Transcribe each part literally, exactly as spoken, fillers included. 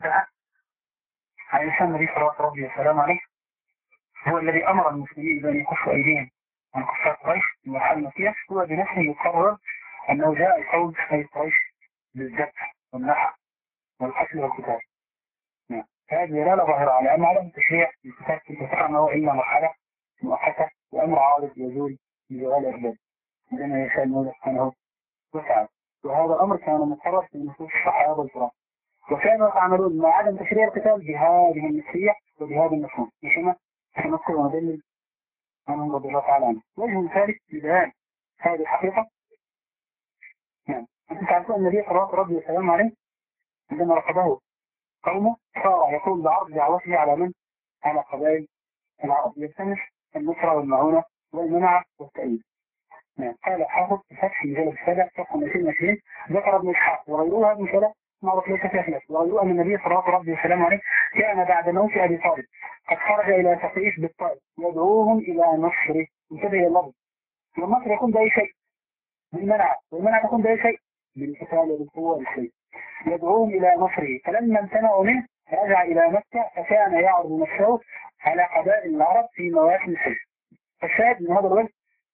على لسان النبي صلى الله عليه وسلم عليه هو الذي أمر المسلمين بأن يكفوا أيديهم عن كفار قريش في المرحلة المكية. هو بنفسه يقرر أنه جاء القول في قريش بالذبح والنحر والقتل والقتال. هذه دلالة ظاهرة على أن عدم التشريع في الكتاب تتفق أنه إلا مرحلة مؤقتة وأمر عارض يزول بزوال الأسباب عندما يشاء الله سبحانه وتعالى. وهذا الأمر كان مقرر في نصوص الصحابة الكرام، وكانوا يتعاملون مع عدم تشريع القتال بهذه النفسية وبهذا المفهوم كما سنذكر ونبين عنه رضي الله تعالى عنه. وجه ثالث لبيان هذه الحقيقة، يعني أنتم تعرفون النبي صلى الله عليه وسلم عليه عندما رفضه قومه صار يقول بعرض دعوته على من؟ على قبائل العرب يلتمس النصرة والمعونة والمنعة والتأييد. يعني قال حافظ في فتح مجلد السابع صفحة مئتين وعشرين ذكر ابن إسحاق وغيروها من ثلاث معروف ليس فيها خلاف، وغيروها من النبي صلى الله عليه وسلم عليه كان بعد موت أبي طالب قد خرج إلى ثقيف بالطائف يدعوهم إلى نصره. انتبه إلى اللفظ، والنصر يكون بأي شيء، بالمنعة، والمنعة تكون بأي شيء، بالقتال وبالقوة والشيء. يدعوهم إلى نصره، فلما امتنعوا منه رجع إلى مكة فكان يعرض نفسه على قبائل العرب في مواسم الحج. فالشاهد من هذا الوجه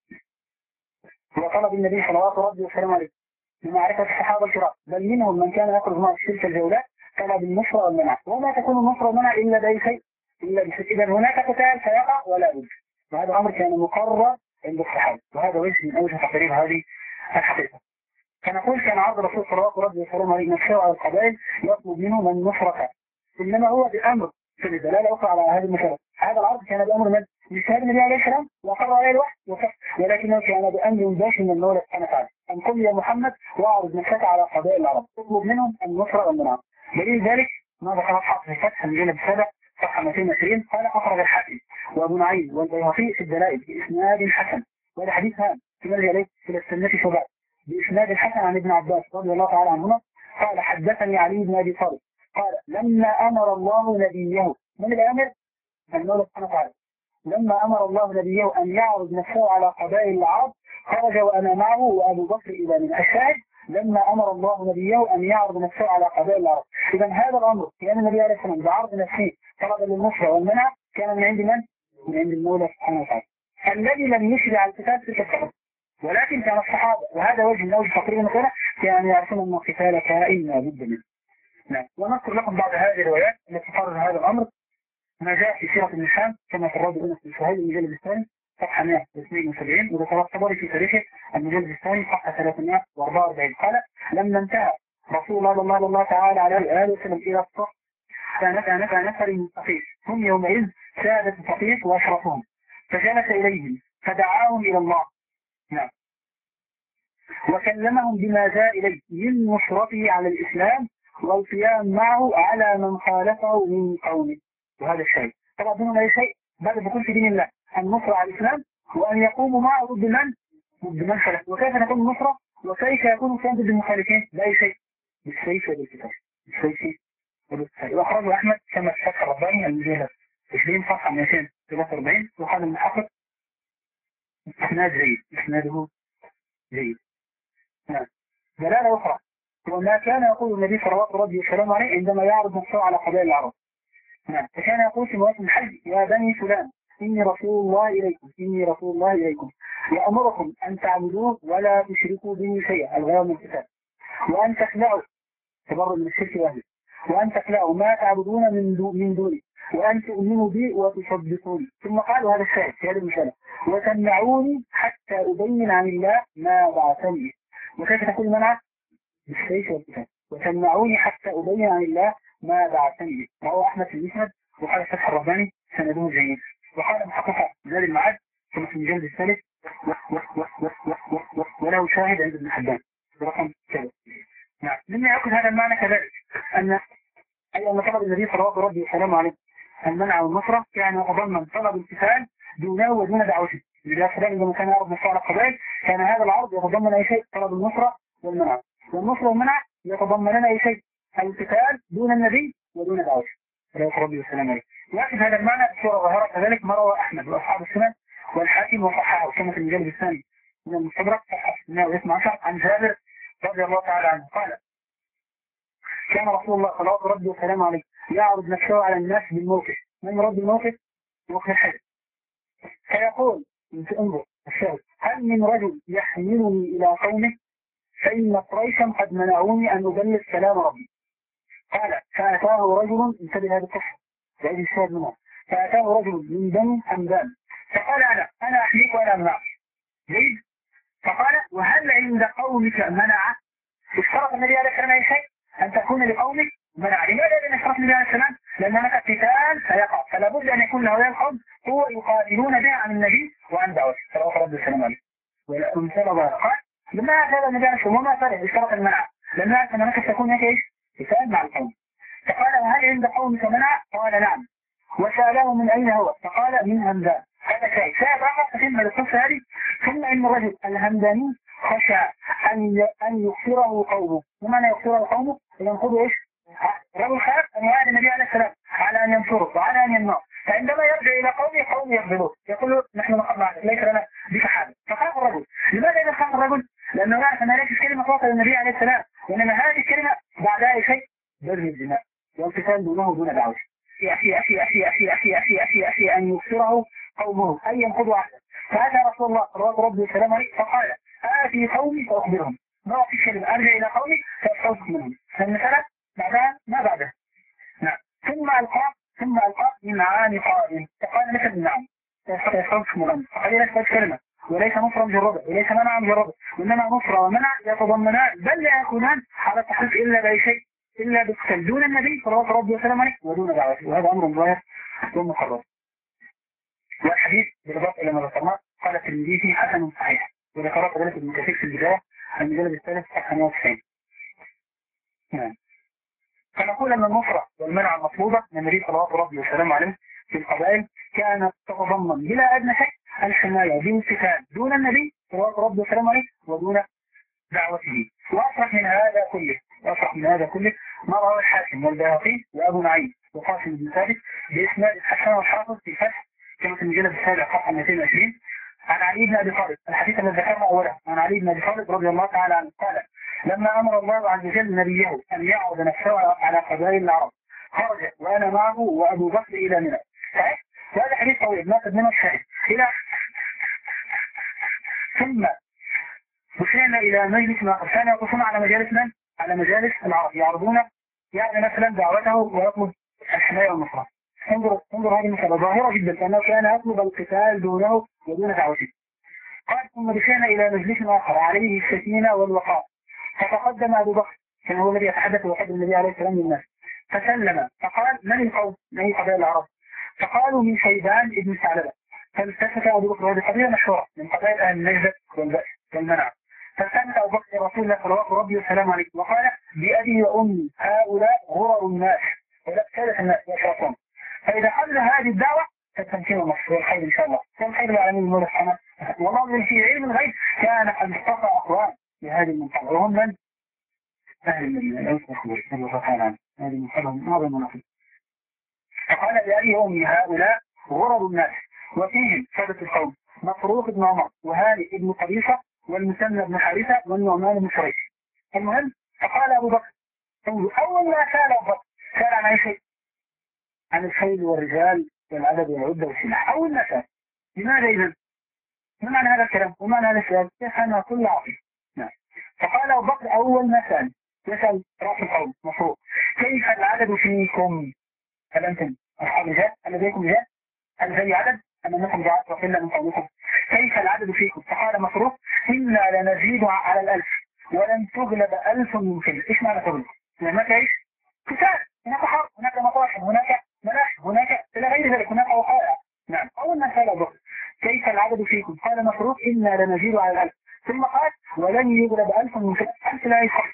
هو طلب النبي صلى الله عليه وسلم عليه لمعرفة الصحابة الكرام، بل منهم من كان يخرج معه في تلك الجولات طلب النصر والمنع، وما تكون النصر والمنع إلا بأي شيء، إلا بشيء. إذا هناك قتال سيقع ولا بد، وهذا أمر كان مقرر عند الصحابة، وهذا وجه من أوجه تقرير هذه الحقيقة. فنقول كان عرض الرسول صلى الله عليه وسلم عليه نفسه على القبائل يطلب منهم النصرة، إنما هو بأمر في الدلالة أخرى على هذه المسألة. هذا العرض كان بأمر من؟ مش هذا النبي عليه السلام وأقر عليه الوحي، ولكنه كان بأمر مباشر من المولى سبحانه وتعالى أن قل يا محمد وأعرض نفسك على قبائل العرب تطلب منهم النصرة والمنعة. دليل ذلك ما ذكره الحق في فتح المجلد السابع صفحة مئتين وعشرين قال أخرج الحاكم وأبو نعيم والبيهقي في الدلائل بإسناد حسن، وهذا حديث هام في مرجع إليه في السنة شباب بإسناد الحسن عن ابن عباس رضي الله تعالى عنهما قال حدثني علي بن أبي طالب قال لما أمر الله نبيه، من الأمر؟ المولى سبحانه وتعالى، لما أمر الله نبيه أن يعرض نفسه على قبائل العرب خرج وأنا معه وأبو بكر إلى من الشاهد لما أمر الله نبيه أن يعرض نفسه على قبائل العرب. إذا هذا الأمر كان النبي عليه السلام بعرض نفسه طلب للنصرة والمنع كان من عند من؟ من عند المولى سبحانه وتعالى الذي لم يشرع القتال في الكفر، ولكن كان الصحابة، وهذا وجه من أوجه تقرير المسألة، كانوا يعرفون أن القتال كائن لا بد منه. نعم. ونذكر لكم بعض هذه الروايات التي تقرر هذا الأمر ما جاء في سيرة النساء كما في الرد أنس بن سهيل المجلد الثاني صفحة مئة واثنين وسبعين، وذكر الطبري في تاريخه المجلد الثاني صفحة ثلاثمئة وأربعة وأربعين قال لما انتهى رسول الله صلى الله تعالى عليه وآله وسلم إلى الصف كانت نفى نفر من ثقيف هم يومئذ سادة ثقيف وأشرفهم، فجلس إليهم فدعاهم إلى الله. نعم. وكلمهم بما جاء إليه من نصرته على الإسلام والقيام معه على من خالفه من قومه. وهذا الشيء طبعا دون أي شيء بعد دخول في دين الله النصر على الإسلام وأن يقوموا معه ضد من؟ ضد من خلف. وكيف نكون النصرة؟ وكيف يكون الإسلام ضد المخالفين؟ بأي شيء؟ بالسيف وبالكتاب. بالسيف وبالكتاب. وأخرجه أحمد كما في فتح الرباني المجلد عشرين صفحة مئتين وثلاثة وأربعين وقال المحقق إسناد جيد، إسناده جيد. نعم. دلالة أخرى وما كان يقول النبي صلى الله عليه وسلم عليه عندما يعرض نفسه على قبائل العرب. نعم. فكان يقول في مواسم الحج يا بني فلان إني رسول الله إليكم إني رسول الله إليكم يأمركم أن تعبدوه ولا تشركوا به شيئا الغاية من الكتاب، وأن تخلعوا تبرؤوا من الشرك وأهله، وأن تخلعوا ما تعبدون من دو من دوني، وأن تؤمنوا بي وتصدقوني. ثم قالوا هذا الشاهد في هذه المسألة وتمنعوني حتى أبين عن الله ما بعثني. وكيف تكون منع؟ بالسيف والكتاب. وتمنعوني حتى أبين عن الله ما بعثني. وهو أحمد في المسند وقال فتح الرباني سنده جيد. وقال محققة زاد المعاد كما في المجلد الثالث وله شاهد عند ابن حبان برقم كذا. نعم. مما يأخذ هذا المعنى كذلك أن أي أن طلب النبي صلى الله عليه وسلم عليه المنع والنصرة كان يتضمن طلب الامتثال دونه ودون دعوته. لذلك عندما كان يعرض نفسه على القبائل كان هذا العرض يتضمن أي شيء طلب النصرة والمنع، والنصر والمنع يتضمنون أي شيء الامتثال دون النبي ودون دعوته عليه الصلاة والسلام. يأخذ هذا المعنى بصورة ظاهرة كذلك ما روى أحمد وأصحاب السنن والحاكم وصححه كما في المجلد الثاني من المستدرك صفحة مئة واثني عشر عن جابر رضي الله تعالى عنه قال كان رسول الله صلى الله عليه وسلم عليه يعرض نفسه على الناس بالموقف. من يرد الموقف؟ موقف الحج. فيقول انظر الشاهد: هل من رجل يحملني إلى قومه فإن قريشا قد منعوني أن أبلغ كلام ربي. قال: فأتاه رجل، انتبه هذا القصة بعيد الشاهد منها، فأتاه رجل من بني حمدان فقال: أنا أنا أحميك وأنا أمنعك. جيد. فقال: وهل عند قومك منع؟ اشترط النبي عليه السلام أي شيء أن تكون لقومك منع. لماذا لم يشترط النبي عليه السلام؟ لأن هناك قتال سيقع، فلا بد أن يكون لهؤلاء القوم قوة يقاتلون بها عن النبي وعن دعوته صلى الله عليه وسلم. ومثال قال: لما هذا النبي عليه السلام وما فرق اشترط المنع؟ لأن هناك تكون هناك ايش؟ قتال مع القوم. فقال: وهل عند قومك منع؟ قال: نعم. وسأله: من أين هو؟ فقال: من همدان. هذا شيء شاهد آخر تتم القصة هذه. ثم إن الرجل الهمداني خشى أن أن يخسره قومه. ومعنى يخسره قومه؟ ينقضوا إيش؟ رجل خاف أن يعاد النبي عليه السلام على أن ينصره وعلى أن يمنعه، فعندما يرجع إلى قومه قوم يقبلوه يقولوا: نحن معك ليس لنا بك حاجة. فخاف الرجل. لماذا إذا خاف الرجل؟ لأنه يعرف أن هذه الكلمة توصل للنبي عليه السلام، وإنما هذه الكلمة بعدها شيء بذل الدماء والقتال دونه دون دعوة. أخي أخي أخي أخي أخي أخي أخي أخي أن يخسره قومه أن ينقضوا عهده. فأتى رسول الله صلى الله عليه وسلم فقال: آتي قومي فأخبرهم. ما في كلمة أرجع إلى قومي فأستوثق منهم. فالمسألة بعدها ما بعدها. نعم. ثم ألقى ثم ألقى من عام قائم فقال: مثل نعم يستوثق منهم. فقال: ليس كلمة وليس نصرا مجردا وليس منعا مجردا، وإنما نصر ومنع يتضمنان بل لا يكونان على التحقيق إلا بأي شيء إلا بالقتال دون النبي صلى الله عليه وسلم ودون دعوته. وهذا أمر ظاهر ومقرر. والحديث بالإضافة إلى ما ذكرناه قال الترمذي حسن صحيح، وذكرت ذلك ابن كثير في البداية المجلد الثالث صفحة مئة وتسعين. نعم. فنقول أن النصرة والمنع المطلوبة من النبي صلى الله عليه وسلم عليه في القبائل كانت تتضمن بلا أدنى شك الحماية بالقتال دون النبي صلى الله عليه وسلم عليه ودون دعوته. وأصرح من هذا كله وأصرح من هذا كله ما رواه الحاكم والبيهقي وأبو نعيم وقاسم بن ثابت بإسناد الحسن والحافظ في فتح كما في المجلد السابع صفحة مئتين وعشرين عن علي بن أبي طالب الحديث الذي ذكرنا أولا عن علي بن أبي طالب رضي الله تعالى عنه قال: لما أمر الله عز وجل نبيه أن يعرض نفسه على قبائل العرب خرج وأنا معه وأبو بكر إلى منى. هذا حديث طويل ما قد منه الشاهد إلى ثم وصلنا إلى مجلس ما كان يقصون على مجالس من؟ على مجالس العرب يعرضون يعني مثلا دعوته ويطلب الحماية والنصرة. انظر انظر هذه المسألة ظاهرة جدا لأنه كان يطلب القتال دونه ودون دعوته. قال: ثم دخلنا إلى مجلس آخر عليه السكينة والوقار فتقدم أبو بكر كان هو الذي يتحدث ويحب النبي عليه السلام للناس فسلم فقال: من القوم؟ من هي قبائل العرب؟ فقالوا: من شيبان ابن ثعلبة. فالتفت أبو بكر، هذه قضية مشهورة من قبائل أهل النجدة والبأس والمنع. فالتفت أبو بكر رسول الله صلى الله عليه وسلم عليه وقال: بأبي وأمي هؤلاء غرر الناس ولا سادة الناس يشركون، فإذا قبل هذه الدعوة فتمكين النصر والخير إن شاء الله. والخير العالمين المولى سبحانه والله من في علم الغيب كان قد اصطفى أقوام لهذه المنطقة وهم من؟ أهل المدينة الأوس والخبر رضي الله تعالى عنه. هذه المنطقة من أعظم المناطق. فقال: بأبي وأمي هؤلاء غرر الناس وفيهم سادة القوم مفروق بن عمر وهاني بن قبيصة والمثنى بن حارثة والنعمان بن شريح. المهم فقال أبو بكر: أول ما سأل أبو بكر سأل عن أي شيء؟ عن الخيل والرجال والعدد والعدة والسلاح. أول ما سأل. لماذا إذن؟ ما معنى هذا الكلام؟ ومعنى هذا السؤال؟ يفهم كل عاقل. نعم. فقال أبو بكر أول ما سأل يسأل رأس القوم مفروق: كيف العدد فيكم؟ هل أنتم أصحاب رجال؟ هل لديكم رجال؟ هل زي عدد؟ أم أنكم جاءت وقلة من قومكم؟ كيف العدد فيكم؟ فقال مفروق: إنا لنزيد على الألف ولن تغلب ألف من كل. إيش معنى تغلب؟ هناك إيش؟ قتال، هناك حرب، هناك مطاحن، هناك ملاحم، هناك إلى غير ذلك، هناك وقائع. نعم. أول ما سأل أبو بكر كيف العدد فيكم؟ قال مفروق: إنا لنزيد على الألف. ثم قال: ولن يغلب ألف من كل. ألف لا يفرق.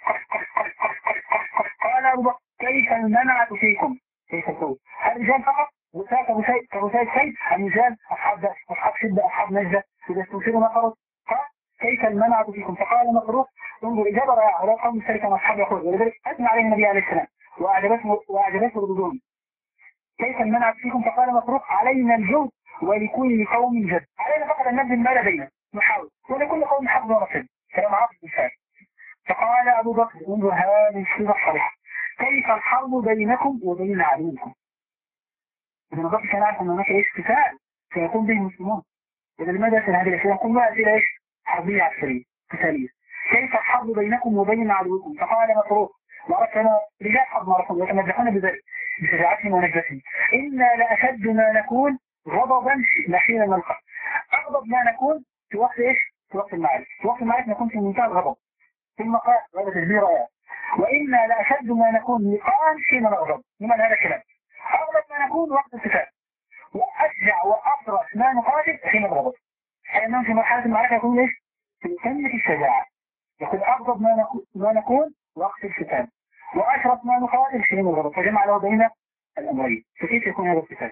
قال أبو بكر: كيف المنعة فيكم؟ كيف تقول؟ الرجال فقط وساك كبساك سيد، الرجال أصحاب أصحاب شدة أصحاب نجدة إذا استنفروا نفروا. قال: كيف المنعة فيكم؟ فقال مفروق: انظر إجابة رائعة على قوم السلك مع أصحاب يقول، ولذلك أثنى عليه النبي عليه السلام وأعجبته وأعجبته ردودهم. كيف المنعة فيكم؟ فقال مفروق: علينا الجهد ولكل قوم جد. علينا فقط أن نبذل ما لدينا نحاول ولكل قوم حظ ونصيب. كلام عاطف بالفعل. فقال أبو بكر: انظر هذه الصيغة الصريحة: كيف الحرب بينكم وبين عدوكم؟ إذا نظرت كان عارف أن هناك إيش قتال سيقوم به المسلمون. إذا لماذا يسأل هذه الأسئلة؟ يقوم بها أسئلة إيش؟ حربية عسكرية قتالية. كيف الحرب بينكم وبين عدوكم؟ فقال مسروق وأردت أنا رجال حرب معرفون يتمدحون بذلك بشجاعتهم ونجدتهم. إنا لأشد ما نكون غضبا حين نلقى. أغضب ما نكون في وقت إيش؟ في وقت المعارك. في وقت المعارك نكون في منتهى الغضب. ثم قال هذا تدبير آيات. وإنا لأشد ما نكون لقاء حين نغضب. لمن هذا الكلام؟ أغضب ما نكون وقت القتال. وأشجع وأفرس ما نقاتل حين نغضب. حين في مرحلة المعركة يكون إيش؟ في قمة الشجاعة. يقول أغضب ما نكون ما نكون وقت القتال. وأشرف ما نقاتل حين نغضب. فجمع له بين الأمرين. فكيف يكون هذا القتال؟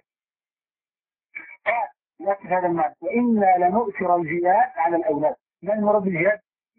قال نفس هذا المعنى. وإنا لنؤثر الجهاد على الأولاد. ما المراد بالجهاد؟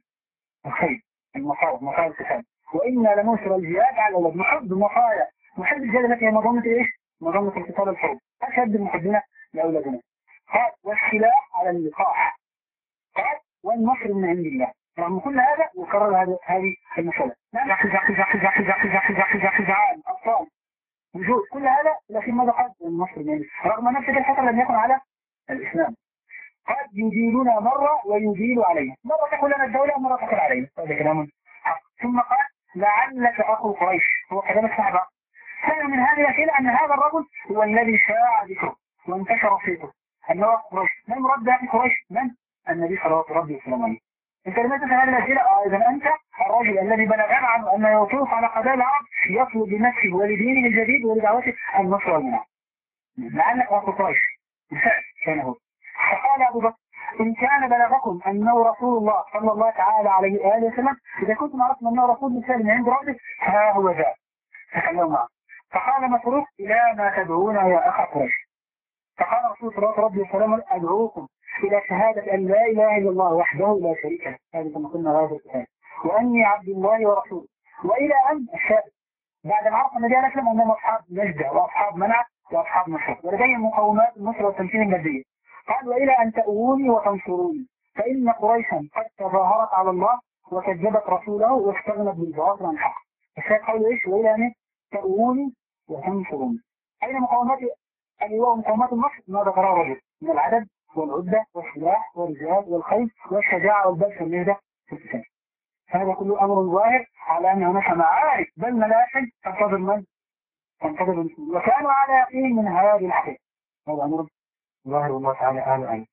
الخير المصائب مصائب القتال. وإنا لنؤثر الجهاد على الأولاد. نحب مصايا نحب الجهاد التي هي مظنة إيش؟ مظنة القتال الحروب. أشد محبنا لأولادنا. قال والسلاح على اللقاح. قال والنصر من عند الله. رغم كل هذا وكرر هذه هذه المسألة. نعم خزع خزع خزع خزع خزع خزع خزع خزعان أطفال وجود كل هذا، لكن ماذا قال النصر من عند الله رغم نفس الحسن لم يكن على الإسلام. قد يديلنا مرة ويديل علينا. مرة تقول لنا الدولة ومرة تقول علينا. هذا كلام حق. ثم قال لعلك أخو قريش. هو كلام الصحابة. فهم من هذه الأسئلة أن هذا الرجل هو الذي شاع ذكره وانتشر صيته أنه قريش. من مرد أخي قريش؟ من؟ النبي صلى الله عليه وسلم. أنت لما تسأل هذه الأسئلة آه إذا أنت الرجل الذي بلغنا عنه أنه يطوف على قبائل العرب يطلب بنفسه ولدينه الجديد ولدعوته النصر والمنع. لعلك أخو قريش. كان هو. فقال أبو بكر إن كان بلغكم أنه رسول الله صلى الله تعالى عليه وآله وسلم إذا كنتم عرفتم أنه رسول مثال من عند ربك ها هو ذا. تكلموا معه. فقال مسروق إلى ما تدعونا يا أخا قريش. فقال رسول الله ربي وسلم أدعوكم إلى شهادة أن لا إله إلا الله وحده لا شريك له. هذه كما قلنا هذا الكتاب. وأني عبد الله ورسوله. وإلى أن الشهادة بعد ما عرف النبي عليه السلام أنهم أصحاب نجدة وأصحاب منع وأصحاب نصر ولديهم مقومات النصر والتمكين المادية. قال وإلى أن تأووني وتنصروني فإن قريشا قد تظاهرت على الله وكذبت رسوله واستغنت بالباطل عن الحق. الشيخ قال إيش؟ وإلى أن تأووني وتنصروني. أين مقومات اللواء مقومات النصر؟ ما ذكره الرجل من العدد والعدة والسلاح والرجال والخيل والشجاعة والبذل والنهدة في القتال. هذا كله أمر ظاهر على أن هناك معارك بل ملاحم تنتظر من؟ تنتظر المسلمين وكانوا على يقين من هذه الحقيقة. هذا أمر ظاهر والله تعالى أعلم أعلم.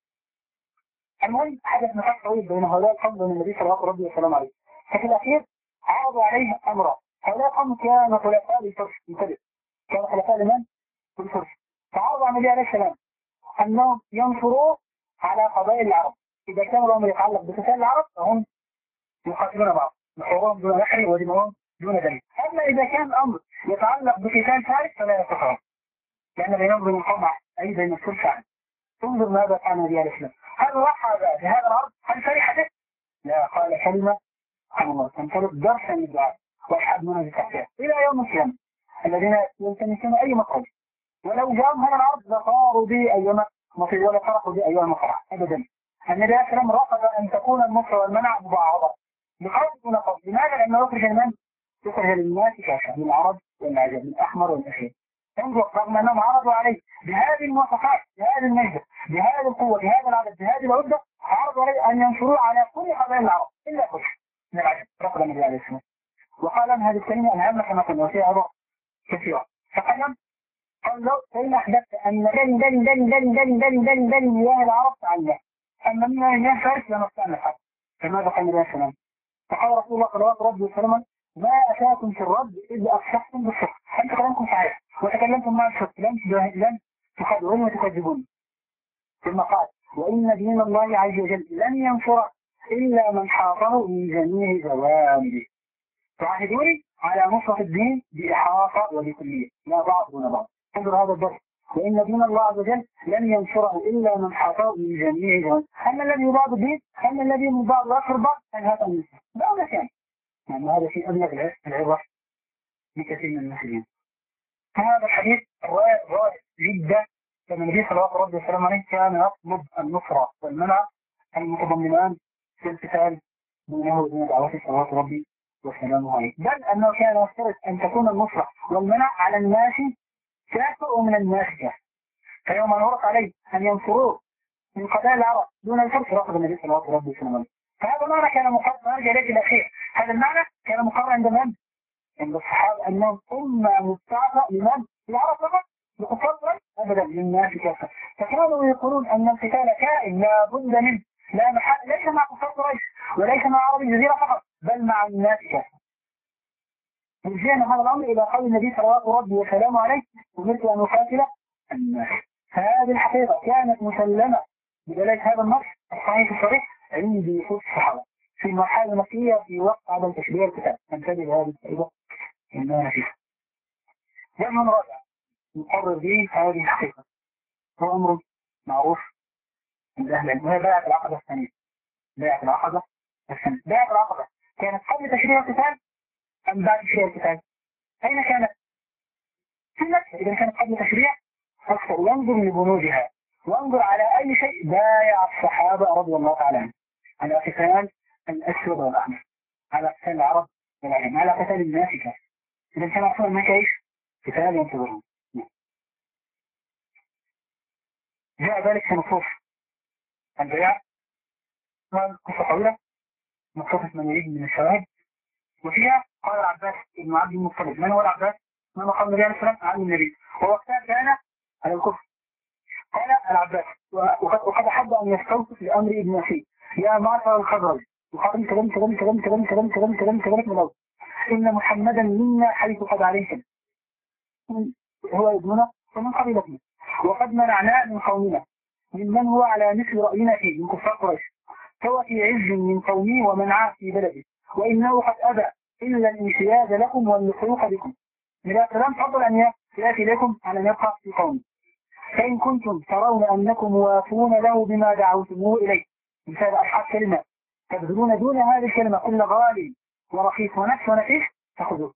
المهم حدث نقاش طويل بين هؤلاء القوم وبين النبي صلى الله عليه وسلم عليه. ففي الأخير عرض عليه أمرا. هؤلاء القوم كانوا خلفاء للفرس ينتبه كانوا خلفاء لمن؟ للفرس. فعرض على النبي عليه السلام أنهم ينصروا على قبائل العرب. إذا كان الأمر يتعلق بقتال العرب فهم يقاتلون بعض نحورهم دون نحر ودمهم دون دم. أما إذا كان الأمر يتعلق بقتال فارس فلا يستطيعون لأن بينهم بين القوم أي بين الفرس عنه. انظر ماذا كان النبي عليه السلام. هل رحب بهذا العرض؟ هل فرح به؟ لا قال كلمة عن الله تنطلق درسا للدعاء وأصحاب منهج التحقيق إلى يوم القيامة الذين يلتمسون أي مقصد ولو جاءهم هذا العرض لصاروا به أيما مصير ولا فرحوا به أيما فرح أبدا. النبي عليه السلام رفض أن تكون النصر والمنع مباعضة بقصد ونقص. لماذا؟ لأنه يخرج من؟ يخرج للناس كافة من العرب والعجم من الأحمر والأسود. انظر رغم أنهم عرضوا عليه بهذه المواصفات بهذه النجدة بهذه القوة بهذا العدد بهذه العدة عرضوا عليه أن ينصروا على كل قبائل العرب إلا قريش من العجم. رفض النبي عليه السلام وقال أن هذه الكلمة أهم كما قلنا وفيها أضاء كثيرة. فقال قال له فإن أحدثت أن دل دل دل دل دل دل دل دل مياه العرب عنه أما مياه مياه فارس لنصنع الحق. فماذا قال النبي عليه السلام؟ فقال رسول الله صلى الله عليه وسلم ما أتاكم في الرد إلا أفشحتم بالصدق. أنت كلامكم صحيح وتكلمتم مع الصدق لم لم تخدعوني وتكذبوني. ثم قال وإن دين الله عز وجل لن ينصر إلا من حاطه من جميع جوانبه. تعاهدوني على نصرة الدين بإحاطة وبكلية لا بعض دون بعض. انظر هذا الدرس وإن دين الله عز وجل لن ينصره إلا من حاطه من جميع جوانبه. أما الذي يبعض الدين أما الذي يبعض الآخر بعض فهذا النصر لا مكان. يعني هذا شيء أبلغ العبر لكثير من المسلمين. هذا الحديث رائع جدا. كما النبي صلى الله عليه وسلم كان يطلب النصرة والمنع المتضمنان في القتال دونه ودون دعوته صلوات ربي وسلامه عليه، بل أنه كان يفترض أن تكون النصرة والمنع على الناس كافة ومن الناس كافة. فيوم أن ورق عليه أن ينصروه من قبائل العرب دون الفرس رفض النبي صلى الله عليه وسلم. فهذا المعنى كان مقرر، نرجع إليه الأخير، هذا المعنى كان مقرر عند من؟ عند الصحابة أنهم أمة مستعفى لمن؟ العرب فقط؟ لكفار أبدا للناس كافة. فكانوا يقولون أن القتال كائن لا بد منه، لا محل، ليس مع كفار قريش وليس مع عرب الجزيرة فقط بل مع الناس كافة. رجعنا هذا الأمر إلى قول النبي صلى الله عليه وسلم عليه أمرت أن أقاتل الناس. فهذه الحقيقة كانت مسلمة بدلالة هذا النص الصحيح الصريح عندي في الصحابة في المرحلة المكية في وقت عدم تشبيه الكتاب. انتبه لهذه الفائدة إنها فيها. ومن رابع نقرر به هذه الحقيقة هو أمر معروف عند أهل العلم، وهي بيعة العقبة الثانية. بيعة العقبة الثانية. بيعة العقبة كانت قبل تشريع القتال أم بعد تشريع القتال؟ أين كانت؟ في مكة. إذا كانت قبل تشريع أكثر ينظر لبنودها وانظر على أي شيء بايع الصحابة رضي الله تعالى عنهم على قتال الأسود والأحمر، على قتال العرب والعجم، على قتال الناس كافة. إذا كان أصلا ما كيف قتال ينتظرون. جاء ذلك في نصوص البيع، قصة طويلة مخصوصة من يريد من الشواهد، وفيها قال العباس بن عبد المطلب. من هو العباس؟ من قال النبي عليه السلام عن النبي، ووقتها كان على الكفر. قال العباس وقد أحب أن يستوصف لأمر ابن أخيه يا معشر الخزرج، وقال كلام كلام كلام كلام كلام كلام كلام كلام كلام إن محمدا منا حيث قد عليكم، هو ابننا ومن قبيلتنا، وقد منعناه من قومنا ممن هو على مثل رأينا فيه من كفار قريش، فهو في عز من قومه ومنعاه في بلده، وإنه قد أبى إلا الانشياد لكم واللحوق بكم. إذا كلام فضل أن يأتي لكم على أن يبقى في قومه. فإن كنتم ترون أنكم موافون له بما دعوتموه إليه، مثال أصحاب كلمة تبذلون دون هذه الكلمة كل غالي ورخيص ونفس ونفيس تأخذوه.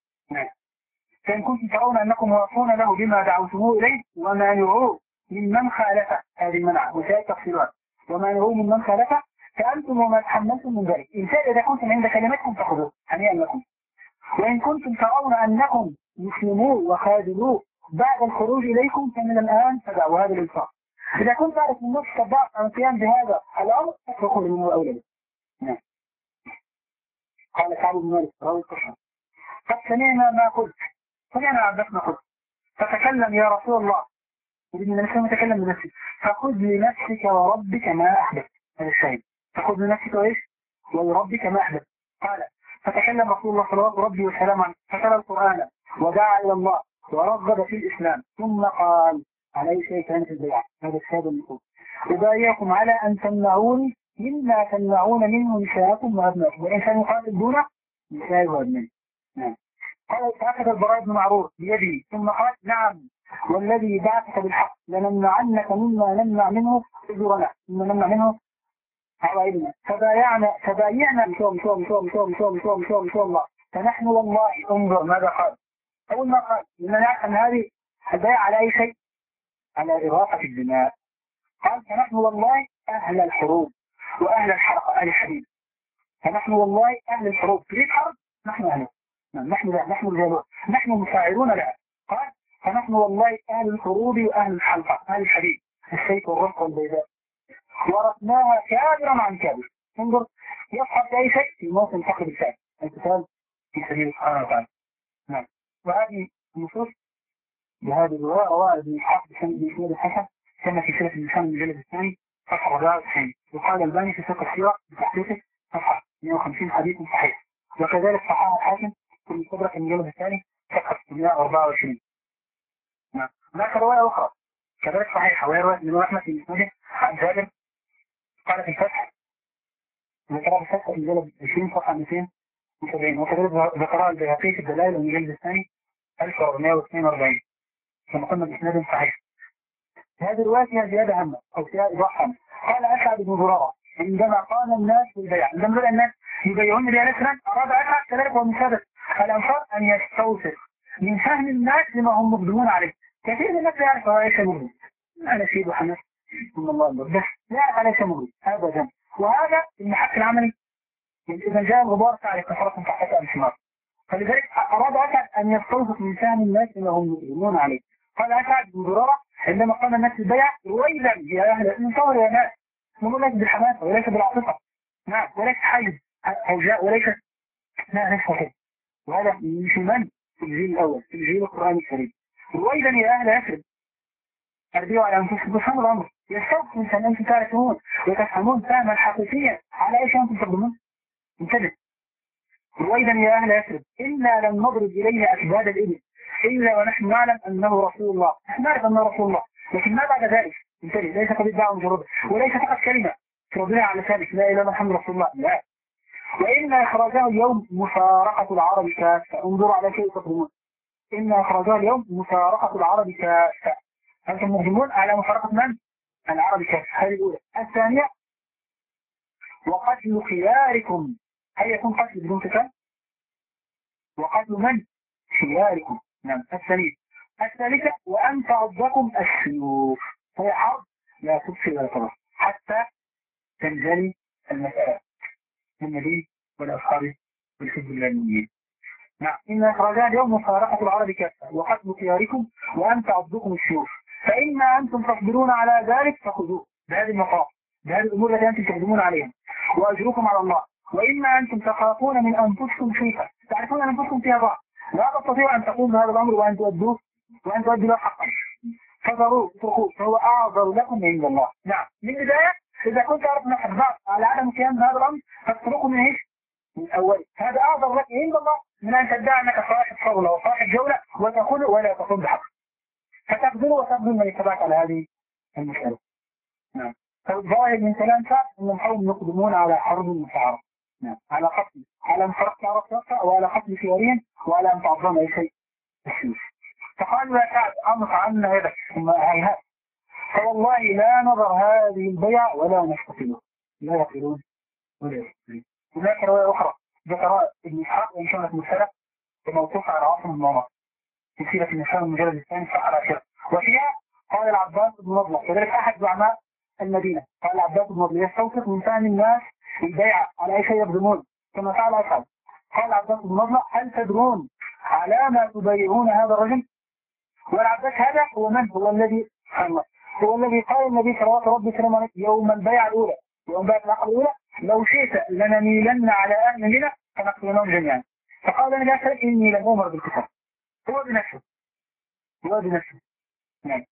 فإن كنتم ترون أنكم موافون له بما دعوتموه إليه ومانعوه ممن خالفه، هذه المنع وسائل تفصيلات، ومانعوه ممن خالفه فأنتم وما تحملتم من ذلك. إنسان إذا كنتم عند كلمتكم تأخذوه هنيئا لكم. وإن كنتم ترون أنكم مسلموه وخاذلوه بعد الخروج إليكم فمن الآن فدعوا هذا الإنصاف. إذا كنت تعرف من نفس الضعف عن القيام بهذا الأمر فخذ منه أولى. نعم. قال كعب بن مالك راوي القصة قد سمعنا ما قلت، سمعنا عبدك ما قلت، فتكلم يا رسول الله، يريد أن نفسه يتكلم بنفسه، فخذ لنفسك وربك ما أحدث. هذا الشيء فخذ لنفسك وإيش وربك ما أحدث. قال فتكلم رسول الله صلى الله عليه ربي وسلام عنه فتلا القرآن ودعا إلى الله ورغب في الإسلام، ثم قال على أي شيء كانت البيعة. هذا السادة المقول أبايعكم على أن تمنعوني مما تمنعون منه نساءكم وأبنائكم، والإنسان يقاتل دون نساء وأبنائه. نعم. قال فأخذ البراء بن معرور بيده ثم قال نعم والذي بعثك بالحق لنمنعنك مما نمنع منه أجرنا، مما نمنع منه حوائلنا. فبايعنا فبايعنا بشوم شوم شوم شوم شوم شوم شوم شوم الله فنحن والله. انظر ماذا قال أول ما قال لأننا نعرف أن هذه البيع على أي شيء؟ على إراقة الدماء. قال فنحن والله أهل الحروب وأهل الحرق أهل الحديد. فنحن والله أهل الحروب في الحرب نحن أهله، نحن لا نحن الجنود نحن مساعدون لها. قال فنحن والله أهل الحروب وأهل الحلقة أهل الحديد السيف والرفق والبيضاء ورثناها كابرا عن كابر. انظر يصحب أي شيء في موطن فقد الفعل القتال في سبيل سبحانه وتعالى. نعم. وهذه النصوص بهذه الرواية رواه ابن إسحاق بإسناد الحسن كما في سيرة الإنسان المجلد الثاني صفحة أربعة وتسعين، وقال الباني في سيرة السيرة بتحقيقه صفحة مئة وخمسين حديث صحيح، وكذلك صححه الحاكم في المستدرك المجلد الثاني صفحة مئة وأربعة وعشرين. نعم. هناك رواية أخرى كذلك صحيحة وهي رواية من أحمد في مسنده عن جابر قال في الفتح ذكرها في الفتح المجلد عشرين صفحة مئتين وسبعين، وكذلك ذكرها البيهقي في الدلائل المجلد الثاني ألف وأربعمائة واثنين وأربعين كما قلنا بإسناد صحيح. هذه الرواية فيها زيادة هامة أو فيها إيضاح هام. قال أسعد بن زرارة عندما قام الناس بالبيع، عندما بدأ الناس يبيعون النبي عليه السلام أراد أسعد كذلك ومساعدة الأنصار أن يستوثق من فهم الناس لما هم مقدمون عليه. كثير من الناس لا يعرف هو ليس مقدم، أنا سيد وحماس ثم الله أكبر، بس لا يعرف ليس مقدم أبدا. وهذا المحك العملي إذا جاء الغبار فعل كفرة تحت الشمار. فلذلك أراد أسعد أن يستوثق من فهم الناس أنهم يؤمنون عليه. قال أسعد بن زرارة عندما قام الناس البيع: ويلا يا أهل الإنصار يا ناس، نقول لك بالحماسة وليس بالعاطفة، نعم، وليس حيز أو جاء وليس لا نفسه كده. وهذا مش من في الجيل الأول في الجيل القرآني الكريم. ويلا يا أهل يثرب أربيوا على أنفسكم بفهم الأمر، يستوثق من أن أنتم تعرفون وتفهمون فهما حقيقيا على أي شيء أنتم تقدمون. انتبه. وإذا يا أهل يثرب إنا لم نضرب إليه أكباد الإبل إلا ونحن نعلم أنه رسول الله. نحن نعرف أنه رسول الله، لكن ما بعد ذلك. انتبه، ليس قد ادعى مجرد، وليس فقط كلمة تربيها على لسانك لا إله إلا محمد رسول الله، لا. وإن إخراجه اليوم مفارقة العرب كافة. انظروا على شيء تقدمون. إن إخراجه اليوم مفارقة العرب كافة. أنتم مهجمون على مفارقة من؟ العرب كافة. هذه الأولى. الثانية: وقتل خياركم. هل يكون قتل بدون قتال؟ وقتل من؟ خياركم. نعم. الثانية. الثالثة: وأن تعضكم السيوف. هي حرب لا تبصي ولا تضر حتى تنجلي المسألة من النبي والأصحاب والحزب الإسلاميين. نعم. إن إخراجها اليوم مفارقة العرب كافة وقتل خياركم وأن تعضكم السيوف، فإما أنتم تصبرون على ذلك فخذوه بهذه المقام، بهذه الأمور التي أنتم تقدمون عليها، وأجركم على الله. وإما أنتم تخافون من أنفسكم شيئا، تعرفون أن أنفسكم فيها ضعف، لا تستطيعوا أن تقوموا بهذا الأمر وأن تؤدوه وأن تؤدوا له حقا، فذروه اتركوه، فهو أعذر لكم عند الله. نعم. من البداية إذا كنت تعرف أنك ضعف على عدم قيام بهذا الأمر فاتركه من إيش؟ من الأول. هذا أعذر لك عند الله من أن تدعي أنك صاحب صولة وصاحب جولة وتقول ولا تقوم بحق، فتقدر وتقدر من يتبعك على هذه المسألة. نعم. فالظاهر من كلام سعد أنهم حاولوا يقدمون على حرب المساعرة، نعم، على قتل، على مفرقة عرفة وعلى قتل خيارين وعلى أن تعظم أي شيء السيوف. فقالوا يا سعد أمر عنا يدك، ثم هيهات، فوالله لا نظر هذه البيع ولا نستقله، لا يقولون ولا يستقلون. هناك رواية أخرى ذكر ابن إسحاق وإن شاءت مسألة موثوقة عن عاصم بن عمر في سيرة النساء المجلد الثاني صفحة العاشرة، وفيها قال العباس بن نضلة كذلك أحد زعماء المدينة، قال العباس بن نضلة: يستوثق من فهم الناس البيع على أي شيء يقدمون كما فعل أسعد. قال العباس بن نضلة: هل تدرون على ما تبايعون هذا الرجل؟ والعباس هذا هو من؟ هو الذي هو الذي قال النبي صلى الله عليه وسلم يوم البيعة الأولى، يوم بيعة العقد الأولى: لو شئت لنميلن على أهلنا فنقتلنهم جميعا. فقال النبي صلى الله عليه وسلم: إني لم أمر بالقتال. هو بنفسه هو بنفسه نعم.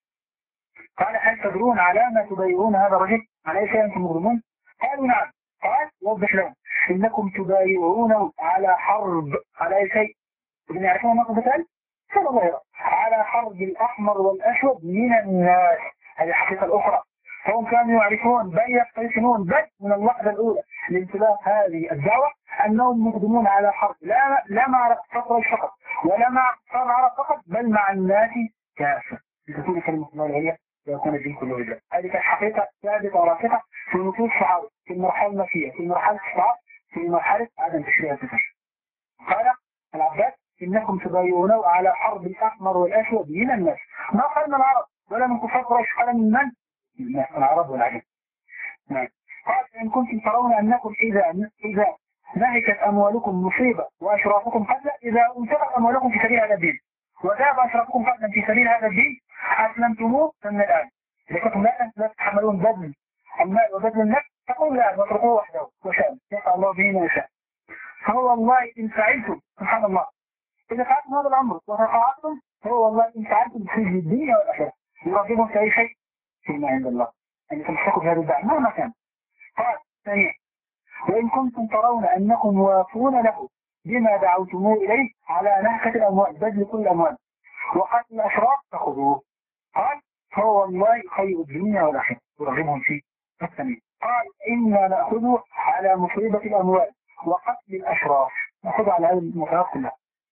قال: هل تدرون على ما تبايعون هذا الرجل على أي شيء أنتم مظلمون؟ قالوا: نعم. قال: وضح لهم: إنكم تبايعونه على حرب على أي شيء؟ إذن يعرفون ما قتال؟ صلى الله عليه وسلم على حرب الأحمر والأسود من الناس. هذه الحقيقة الأخرى. فهم كانوا يعرفون بل يقتسمون بل من اللحظة الأولى لانطلاق هذه الدعوة أنهم مقدمون على حرب لا لا مع قريش فقط ولا مع العرب فقط بل مع الناس كافة لتكون كلمة الله العليا ويكون الدين كله لله. هذه الحقيقة ثابتة وراسخة في نصوص الصحابة في المرحلة المكية، في مرحلة الصعاب، في مرحلة عدم تشريع الفتش. قال العباس: إنكم تبايعونه على حرب الأحمر والأسود من الناس، ما قال من العرب ولا من كفار قريش، قال من من؟ من العرب والعجم. نعم. قال: إن كنتم ترون أنكم إذا إذا نهكت أموالكم مصيبة وأشرافكم قتلا، إذا انفقت أموالكم في سبيل هذا الدين وذهب أشرافكم قتلا في سبيل هذا الدين أسلمتموه فمن الآن. إذا كنتم لا تتحملون بذل المال وبذل النفس تقول لا واتركوه وحده وشاء يقع الله به ما يشاء. فهو والله إن فعلتم سبحان الله إذا فعلتم هذا الأمر وتقاعدتم فهو والله إن فعلتم في الدنيا والآخرة يرغبهم في أي شيء فيما عند الله أن تمسكوا بهذا الدعم مهما كان. قال ثانيا: وإن كنتم ترون أنكم موافون له بما دعوتموه إليه على نهكة الأموال بذل كل الأموال وقتل الأشراف فخذوه. قال: فهو والله خير الدنيا والآخرة يرغبهم فيه. الثاني قال: إنا نأخذه على مصيبة الأموال وقتل الأشراف، نأخذ على هذه المصائب كلها،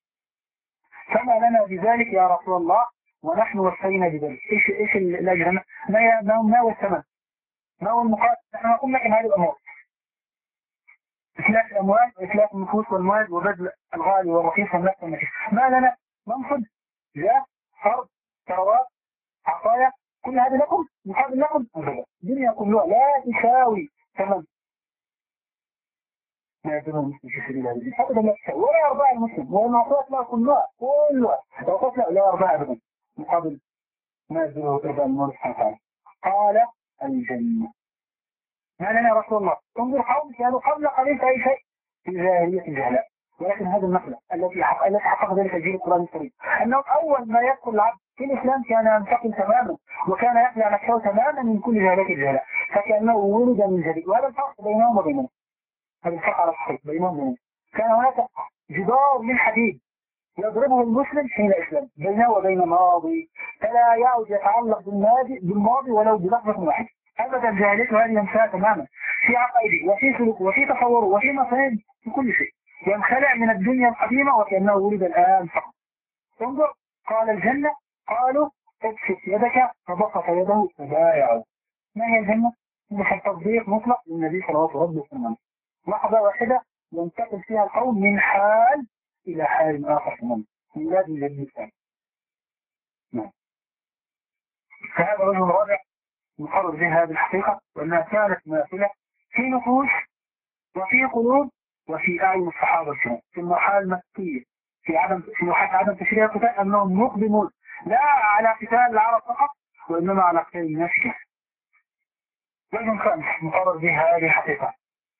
فما لنا بذلك يا رسول الله ونحن وفينا بذلك. إيش إيش الأجر؟ ما ما ما هو الثمن؟ ما هو المقابل؟ نحن نقول لكم هذه الأمور: إتلاف الأموال وإتلاف النفوس والمال وبذل الغالي والرخيص والنفس والنفيس. ما لنا منفذ جاء حرب ثروات عطايا كل هذا لكم مقابل لكم الدنيا كلها لا تساوي ثمن يقتلون المسلم في سبيل الله أبدا لا يستوي ولا يرضى المسلم والمعصيات لا كلها كلها العصيات لا لا يرضى أبدا مقابل ما يزوله إرضاء المولى سبحانه وتعالى. قال الجنة. ما لنا يا رسول الله انظر قوم كانوا قبل قليل في أي شيء في جاهلية الجهلاء، ولكن هذه النقلة التي حقق التي حقق ذلك الجيل القرآن الكريم أنه أول ما يدخل العبد في الإسلام كان ينتقل تماما وكان يخلع نفسه تماما من كل جهالات الجهلاء، فكأنه ولد من جديد. وهذا الفرق بينهم وبيننا، هذا الفرق على الصحيح بينهم وبيننا. كان هناك جدار من حديد يضربه المسلم حين الإسلام بينه وبين ماضي، فلا يعود يتعلق بالماضي بالماضي ولو بلحظة واحدة أبدا. جاهلته هذه ينساها تماما في عقائده وفي سلوكه وفي تصوره وفي مفاهيم في كل شيء، ينخلع من الدنيا القديمة وكأنه ولد الآن فقط. انظر قال الجنة قالوا ابسط يدك فبسط يده فبايعوا. ما هي الجنة؟ هي تطبيق مطلق للنبي صلى الله عليه وسلم، لحظة واحدة ينتقل فيها القوم من حال إلى حال آخر تماما من بلاد الجديد الثاني. نعم. فهذا الرجل الرابع يقرر به هذه الحقيقة وأنها كانت ماثلة في نفوس وفي قلوب وفي أعين الصحابة الكرام في المرحلة المكية في عدم في مرحلة عدم تشريع القتال، أنهم مقدمون لا على قتال العرب فقط وإنما على قتال الناس. وجه خامس مقرر به هذه الحقيقة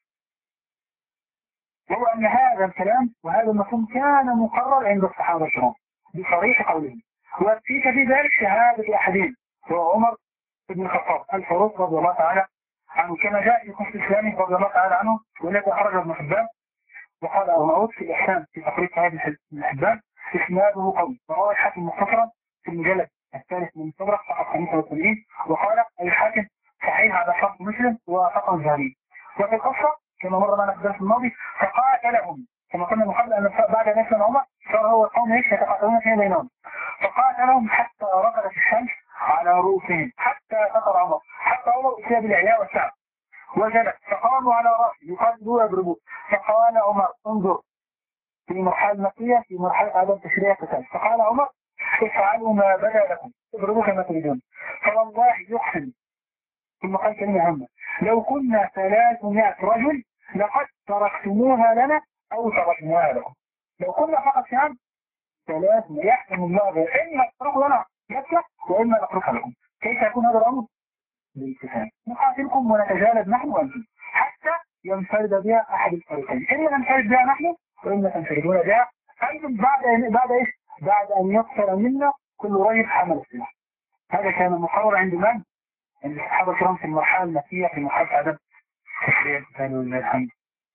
وهو أن هذا الكلام وهذا المفهوم كان مقرر عند الصحابة الكرام بصريح قولهم، وفيك في ذلك شهادة أحدهم هو عمر بن الخطاب الفاروق رضي الله تعالى عنه، كما جاء في قصة الإسلامي رضي الله تعالى عنه والذي أخرج ابن حبان وقال أبو معود في الإحسان في تقريب هذا ابن حبان إسناده قوي، وروى الحاكم مختصرا في المجلد الثالث من صدرك صفحة خمسة وثمانين وقال أي الحاكم صحيح على شرط مسلم وفقه الذهبي. وفي القصة كما مر معنا في الدرس الماضي فقاتلهم كما قلنا من قبل أن بعد أن يسلم عمر صار هو القوم هيك يتقاتلون فيما بينهم، فقاتلهم حتى ركضت الشمس على رؤوسهم حتى سقط عمر، حتى عمر أتي بالعياء والسعد وجلس فقاموا على رأسه يقاتلوا يضربوه، فقال عمر انظر في مرحلة مكية في مرحلة عدم تشريع القتال، فقال عمر افعلوا ما بدا لكم اضربوا كما تريدون، فوالله يحسن. ثم قال كلمة هامة لو كنا ثلاثمائة رجل لقد تركتموها لنا أو تركناها لكم. لو كنا فقط شام ثلاثمائة يحسن الله إما تتركوا لنا مكة وإما نتركها لكم. كيف يكون هذا الأمر؟ بالاتفاق نقاتلكم ونتجالد نحن وأنتم حتى ينفرد بها أحد الفريقين، إما ننفرد بها نحن وإما تنفردون بها أيضا بعد بعد إيش؟ بعد أن يقصر منا كل رجل حمل السلاح. هذا كان مقرر عند من؟ عند الصحابة الكرام في المرحلة المكية في مرحلة عدم تشريع القتال ولله الحمد.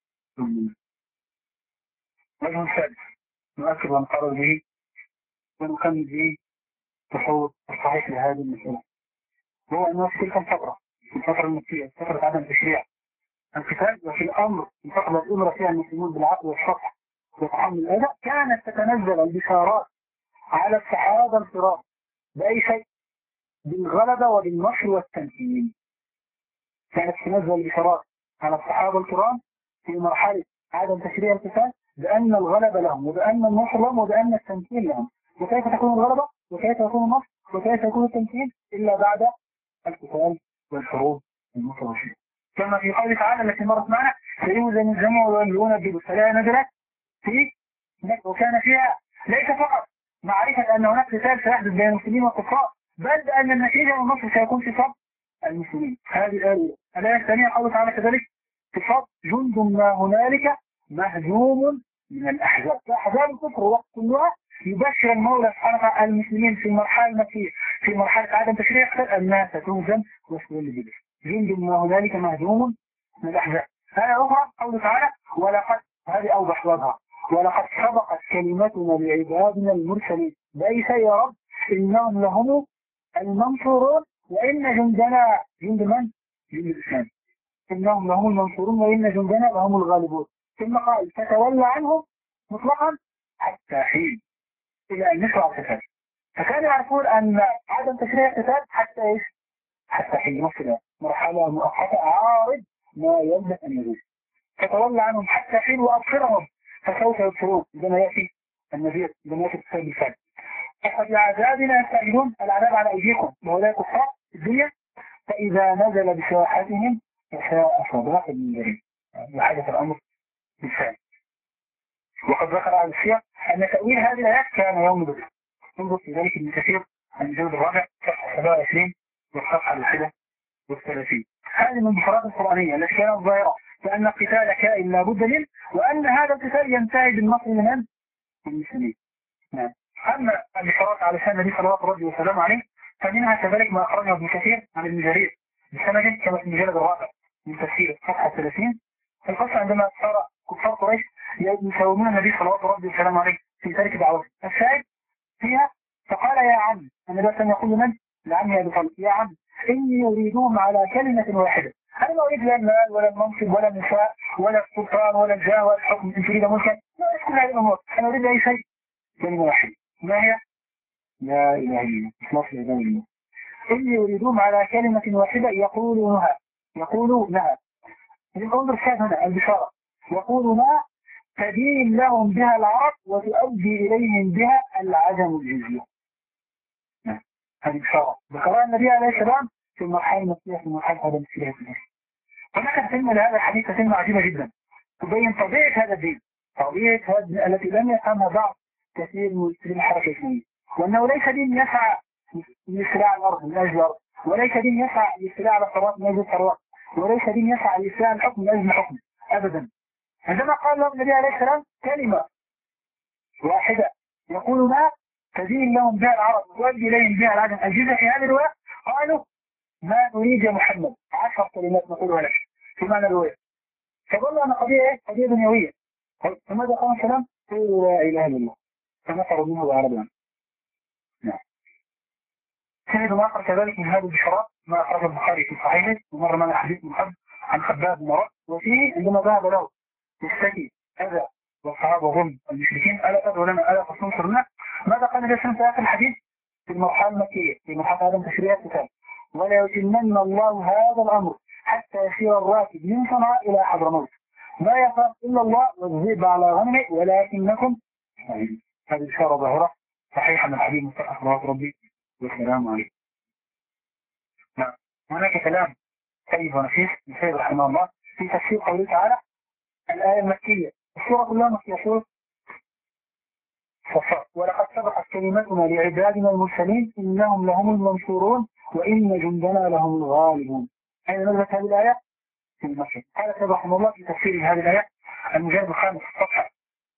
وجه ثالث نؤكد ونقرر به ونكمل به تصور الصحيح لهذه المسألة، هو أنه في تلك الفترة في الفترة المكية فترة عدم تشريع القتال وفي الأمر في الفترة الأمر فيها المسلمون بالعقل والشرح وتحمل الأذى كانت تتنزل البشارات على الصحابة الكرام بأي شيء بالغلبة وبالنصر والتمكين. كانت تتنزل البشارات على الصحابة الكرام في مرحلة عدم تشريع القتال بأن الغلبة لهم وبأن النصر لهم وبأن التمكين لهم. وكيف تكون الغلبة وكيف يكون النصر وكيف يكون التمكين إلا بعد القتال والحروب المتواصلة، كما في قوله تعالى التي مرت معنا سيوزن الجمع ويولون الدبر، فلا نزلت في وكان فيها ليس فقط معرفة أن هناك قتال سيحدث بين المسلمين والكفار بل بأن النتيجة والنصر سيكون في صف المسلمين. هذه الآية. الآية الثانية قوله تعالى كذلك في صف جند ما هنالك مهزوم من الأحزاب. فأحزاب الكفر وقت كلها يبشر المولى سبحانه وتعالى المسلمين في المرحلة المكية في مرحلة عدم تشريع الناس ستهزم وسيولى الدبر. جند ما هنالك مهزوم من الأحزاب. هذا أخرى قوله تعالى ولقد هذه أوضح وضعها ولقد سبقت كلمتنا لعبادنا المرسلين بأي شيء يا رب إنهم لهم المنصورون وإن جندنا جند من؟ جند الإسلام. إنهم لهم المنصورون وإن جندنا لهم الغالبون. ثم قال تتولى عنهم مطلقا حتى حين إلى أن يشرع القتال. فكانوا يعرفون أن عدم تشريع القتال حتى إيش؟ حتى حين نصل مرحلة مؤقتة عارض ما يلبث أن يجوز. تتولى عنهم حتى حين وأبصرهم فسوف يبصرون عندما يأتي النذير عندما يأتي القتال بالفعل. فبعذابنا يستعجلون العذاب على أيديكم وهؤلاء كفار في الدنيا فإذا نزل بساحتهم فساء صباح المنذرين. وحدث الأمر بالفعل. وقد ذكر أهل السير أن تأويل هذه الآيات كان يوم بدر. انظر في ذلك ابن كثير الجزء الرابع صفحة سبعة وعشرين والصفحة الواحدة والثلاثين. هذه من البشارات القرآنية التي كانت ظاهرة بأن القتال كائن لا بد منه، وأن هذا القتال ينتهي بالنصر من المسلمين. نعم. أما البشارات على شأن النبي صلوات ربي وسلامه عليه فمنها كذلك ما أخرجه ابن كثير عن ابن جرير بسند كما في المجلد الرابع من تفسير صفحة ثلاثين. القصة عندما صار كفار قريش يساومون النبي صلوات ربي وسلامه عليه في ترك دعوته، الشاهد فيها فقال يا عم، النبي صلى الله عليه وسلم يقول من؟ لعمي أبي طالب، يا عم إني يريدهم على كلمة واحدة، أنا ما أريد لا المال ولا المنصب ولا النساء ولا السلطان ولا الجاه ولا الحكم، إن تريد ملكا لا أريد كل هذه الأمور، أنا أريد أي شيء كلمة واحدة، ما هي؟ لا إله إلا الله، إخلاص لعباد الله. إني يريدهم على كلمة واحدة يقولونها يقولونها انظر الشاهد هنا البشارة، يقولونها تدين لهم بها العرب وتؤدي إليهم بها العجم الجزية. هذه بشارة ذكرها النبي عليه السلام في المرحلة المكية في مرحلة هذا المسيح في الناس. هناك تتم لهذا الحديث تتم عجيبة جدا تبين طبيعة هذا الدين، طبيعة هذا التي لم يفهمها بعض كثير من مسلمين الحركة الإسلامية، وأنه ليس دين يسعى لاستيلاء الأرض من أجل الأرض، وليس دين يسعى لاستيلاء الثروات من أجل الثروات، وليس دين يسعى لاستيلاء الحكم من أجل الحكم أبدا. عندما قال لهم النبي عليه السلام كلمة واحدة يقول ما تدين لهم بها العرب وتؤدي إليهم بها العجم الجزء في هذه الرواية، قالوا ما نريد يا محمد عشر كلمات نقولها لك في معنى الرواية، فقالوا أنا قضية إيه؟ قضية دنيوية. فماذا قال السلام؟ قولوا لا إله إلا الله فنفروا منه وعربنا. نعم. سند آخر كذلك من هذه البشارات ما أخرج البخاري في صحيحه ومر معنا حديث محمد عن خباب بن مرة، وفيه عندما ذهب له يشتكي أذى والصحابة هم المشركين ألا تدعو لنا ألا تنصرنا، ماذا قال النبي صلى الله عليه وسلم في آخر الحديث في المرحلة المكية في مرحلة هذا تشريع القتال؟ ولا يتمن الله هذا الأمر حتى يسير الراكب من صنعاء إلى حضرموت لا يخاف إلا الله والذئب على غنمه ولكنكم. هذه إشارة ظاهرة صحيحة من الحديث مصطفى صلوات ربي والسلام عليه. نعم. هناك كلام طيب ونفيس للسيد رحمه الله في تفسير قوله تعالى الآية المكية، السورة كلها مكية، سورة صفات. ولقد سبقت كلمتنا لعبادنا المرسلين إنهم لهم المنصورون وإن جندنا لهم الغالبون. أين نزلت هذه الآية؟ في المسجد. قال السيد رحمه الله في تفسير هذه الآية المجلد الخامس الصفحة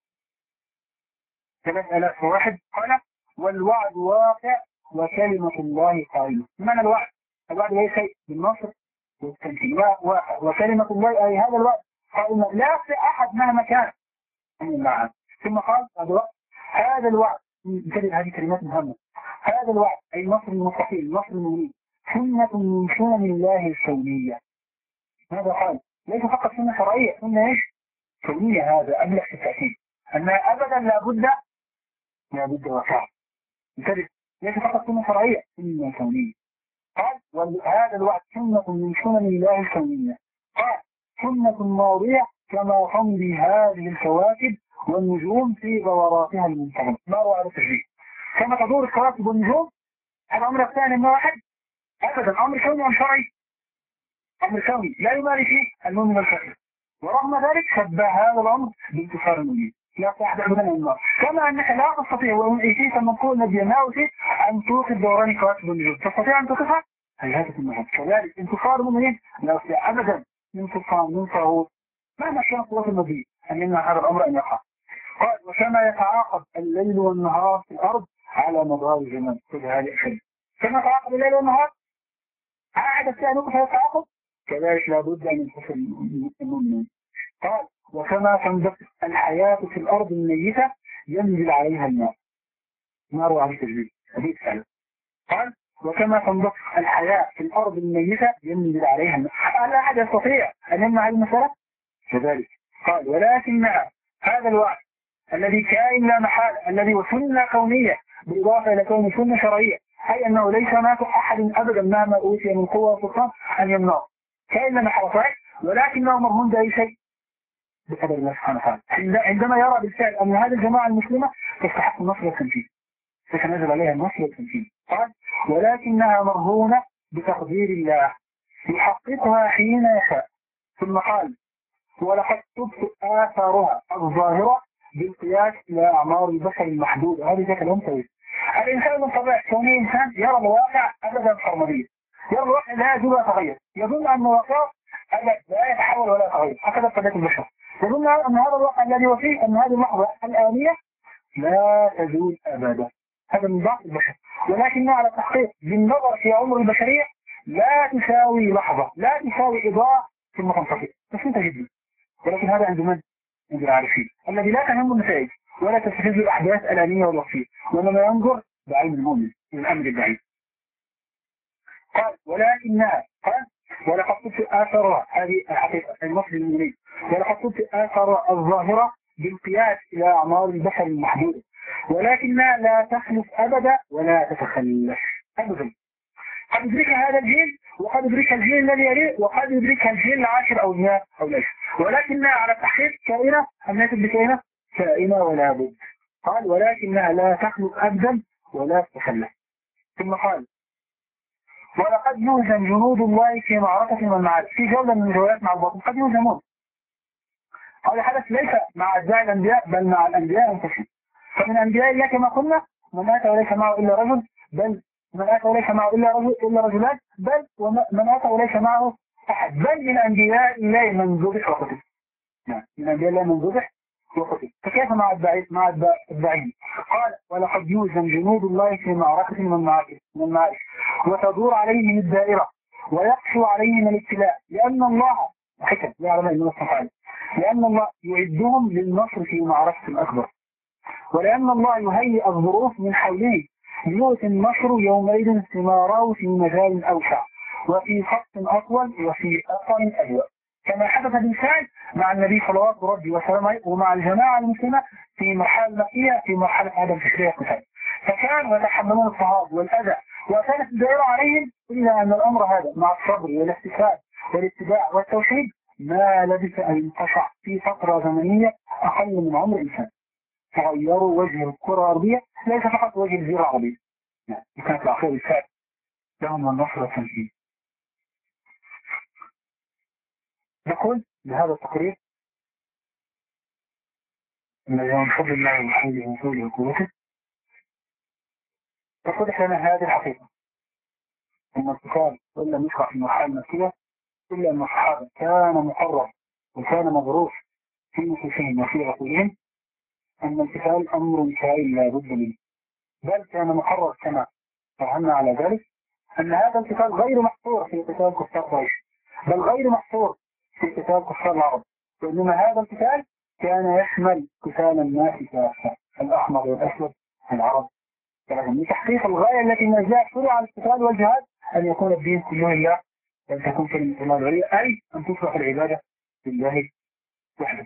ثلاثة آلاف وواحد قال والوعد واقع وكلمة الله قائمة. معنى الوعد؟ الوعد ليس شيء بالنصر والتمثيل، وكلمة الله أي هذا الوعد قائمة لا في أحد مهما كان من المعاد. ثم قال هذا الوعد هذا الوعد نجد هذه كلمات مهمة، هذا الوعد أي نصر المستقيم نصر المؤمنين سنة من سنن الله الكونية. ماذا قال؟ ليس فقط سنة شرعية، سنة ايش؟ كونية. هذا أبلغ في التأكيد أنها أبدا لابد لابد وفاء. نجد ليس فقط سنة شرعية سنة كونية. قال وهذا الوعد سنة من سنن الله الكونية. قال سنة ماضية كما تمضي هذه الكواكب والنجوم في دوراتها المنتظمة. ما هو على التشبيه؟ كما تدور الكواكب والنجوم. هذا أمر الثاني من واحد أبدا أمر كوني أم شرعي؟ أمر كوني لا يماري فيه المؤمن الكافر، ورغم ذلك شبه هذا الأمر بانتصار المؤمن لا تحت أبدا النار. كما أنك لا تستطيع وإن أتيت المنقول الذي يناوي أن توقف دوران كواكب والنجوم تستطيع أن توقفها؟ هيهاتة المهد. كذلك انتصار المؤمنين لا يستطيع أبدا من سلطان من طاغوت مهما كان قوة المبيء أن يمنع هذا الأمر أن يقع. قال وكما يتعاقب الليل والنهار في الأرض على مدار الزمن كل هذه الشيء كما يتعاقب الليل والنهار أحد الثاني فيتعاقب كذلك لابد أن ينتصر المؤمنين. قال وكما تنبت الحياة في الأرض الميتة ينزل عليها الماء. ما روى عن التجريب حديث سهل. قال وكما تنبت الحياة في الأرض الميتة ينزل عليها الماء. لا أحد يستطيع أن يمنع هذه المسألة كذلك. قال ولكن هذا الوعد الذي كائن لا محال الذي وسنة كونية بالإضافة إلى كون سنة شرعية، أي أنه ليس هناك أحد أبدا مهما أوتي من قوة وسلطان أن يمنعه كائن لا محال صحيح، ولكنه مرهون بأي شيء بقدر الله سبحانه وتعالى. عندما يرى بالفعل أن هذه الجماعة المسلمة تستحق النصر والتمكين سيتنزل عليها النصر والتمكين. قال ولكنها مرهونة بتقدير الله يحققها حين يشاء. ثم قال ولقد تبت آثارها الظاهرة بالقياس إلى أعمار البشر المحدودة. هذه ذات كلام طويل. الإنسان من طبيعة كونه إنسان يرى الواقع أبدا سرمديا، يرى الواقع لا يجوز يتغير، يظن أن الواقع أبدا لا يتحول ولا يتغير، هكذا طبيعة البشر. يظن أن هذا الواقع الذي هو فيه أن هذه اللحظة الآنية لا تزول أبدا. هذا من ضعف البشر، ولكنها على التحقيق بالنظر في عمر البشرية لا تساوي لحظة، لا تساوي إضاءة ثم تنطفئ، بسيطة جدا. ولكن هذا عند من؟ عند العارفين الذي لا تهم النتائج ولا تستفز الأحداث الآنية والوقتية، وإنما ينظر بعين المؤمن من الأمر البعيد. قال ولكنها قال ولقد كنت آثارها، هذه الحقيقة المصري المؤمنين، ولقد كنت آثارها الظاهرة بالقياس إلى أعمار البشر المحدودة، ولكنها لا تخلف أبدا ولا تتخلف أبدا. قد يدركها هذا الجيل، وقد يدركها الجيل الذي يليه، وقد يدركها الجيل العاشر أو المئة أو الألف، ولكنها على التحقيق كائنة أم ليست بكائنة؟ كائنة ولا بد. قال ولكنها لا تخلف أبدا ولا تتخلف. ثم قال ولقد يهزم جنود الله في معركة والمعارك. في جولة من الروايات مع الباطل قد يهزمون. هذا حدث ليس مع أتباع الأنبياء بل مع الأنبياء أنفسهم. فمن أنبياء الله كما قلنا من أتى وليس معه إلا رجل، بل من أتى وليس معه إلا رجل إلا رجلان، بل ومن أتى وليس معه أحد، بل من أنبياء الله من ذبح وقتل. نعم، من أنبياء الله من ذبح وقتل. فكيف مع الداعين؟ مع الداعين قال ولقد يهزم جنود الله في معركة من المعارك وتدور عليهم الدائرة ويقسو عليهم الابتلاء، لأن الله حكم يعلم أن الله سبحانه، لأن الله يعدهم للنصر في معركة أكبر، ولأن الله يهيئ الظروف من حوله ليؤتي النصر يومئذ ثماره في مجال أوسع وفي خط أطول وفي أثر أجود، كما حدث بالفعل مع النبي صلوات ربي وسلامه ومع الجماعة المسلمة في مرحلة مكية في مرحلة عدم تشريع القتال، فكانوا يتحملون الصهاب والأذى وكانت الدائرة عليهم، إلا أن الأمر هذا مع الصبر والاحتساب والاتباع والتوحيد ما لبث أن ينقطع في فترة زمنية أقل من عمر إنسان. تغيروا وجه الكرة الأرضية، ليس فقط وجه الجزيرة العربية، يعني كانت العقيدة بالفعل لهم النصر والتمكين. نقول بهذا التقرير أن من فضل الله وحوله وفوله وقوته تتضح لنا هذه الحقيقة، أن القتال وإلا نشرع في المرحلة المكية إلا أن الصحابة كان مقرر وكان مدروس في نفوسهم وفي عقولهم أن القتال أمر كائن لا بد منه، بل كان مقرر كما فهمنا على ذلك أن هذا القتال غير محصور في قتال كفار قريش، بل غير محصور في قتال كفار العرب، وإنما هذا القتال كان يشمل قتال الناس كافة، الأحمر والأسود العرب، لتحقيق الغاية التي من أجلها شرع القتال والجهاد أن يكون الدين كله لله، أن تكون كلمة الله العليا، أي أن تصبح العبادة لله وحده.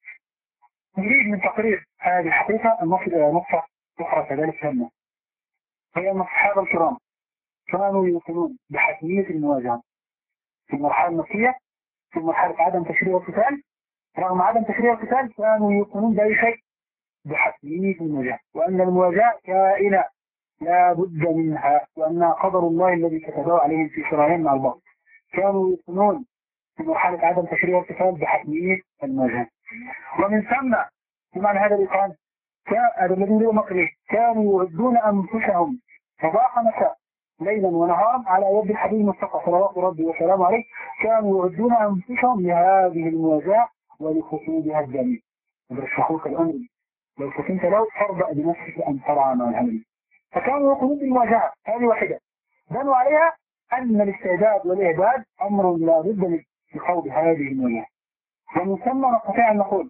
نريد من تقرير هذه الحقيقة أن نصل إلى نقطة أخرى كذلك هامة، هي أن الصحابة الكرام كانوا يوقنون بحتمية المواجهة في المرحلة المكية، في مرحلة عدم تشريع القتال، رغم عدم تشريع القتال كانوا يوقنون بأي شيء بحتمية المواجهة، وأن المواجهة كائنة لا بد منها، وأنها قدر الله الذي كتبه عليهم في شرعهم مع البعض. كانوا يوقنون في مرحلة عدم تشريع القتال بحتمية المواجهة، ومن ثم بمعنى هذا الإقام كان الذين لهم مقريه كانوا يعدون أنفسهم صباح مساء ليلا ونهارا على يد الحبيب المصطفى صلوات ربي وسلامه عليه، كانوا يعدون أنفسهم لهذه المواجهة ولخطوبها الجميع. برشحوك الأمر لو كنت لو ترضى بنفسك أن ترعى مع الهمل، فكانوا يقومون بالمواجهة هذه واحدة، بنوا عليها أن الاستعداد والإعداد أمر لا بد من خوض هذه المواجهة. ومن ثم نستطيع أن نقول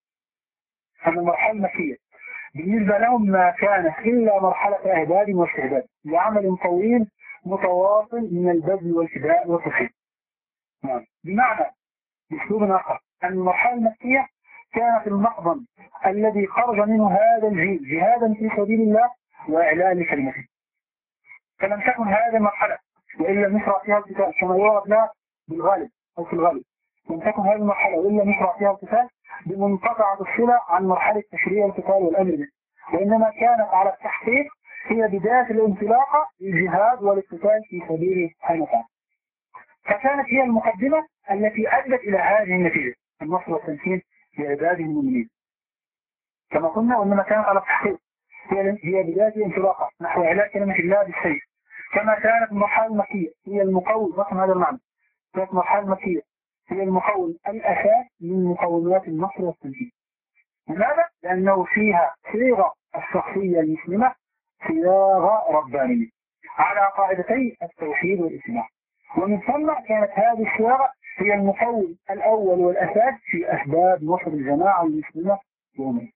أن المرحلة المكية بالنسبة لهم ما كانت إلا مرحلة إعداد واستعداد لعمل طويل متواصل من البذل والفداء والتضحية. نعم، بمعنى بأسلوب آخر أن المرحلة المكية كانت المقدم الذي خرج منه هذا الجيل جهادا في سبيل الله وإعلان كلمته، فلم تكن هذه المرحلة وإلا نشرع فيها القتال كما يعرف لها بالغالب أو في الغالب، لم تكن هذه المرحلة وإلا نشرع فيها القتال بمنقطعة الصلة عن مرحلة تشريع القتال والأمر به، وإنما كانت على التحقيق هي بداية الانطلاقة للجهاد والاقتتال في سبيله سبحانه وتعالى، فكانت هي المقدمة التي أدت إلى هذه النتيجة، النصر والتمكين لعباده المؤمنين. كما قلنا وإنما كانت على التحقيق، هي هي بداية انطلاقة نحو علاج كلمة الله بالسيف. كما كانت المرحلة المكية هي المقوم، رقم هذا المعنى، كانت المرحلة المكية هي المقوم الأساس من مقومات النصر والتمكين. لماذا؟ لأنه فيها صيغة الشخصية المسلمة صياغة ربانية على قاعدتي التوحيد والإسلام، ومن ثم كانت هذه الصياغة هي المقوم الأول والأساس في أسباب نصر الجماعة المسلمة يومين.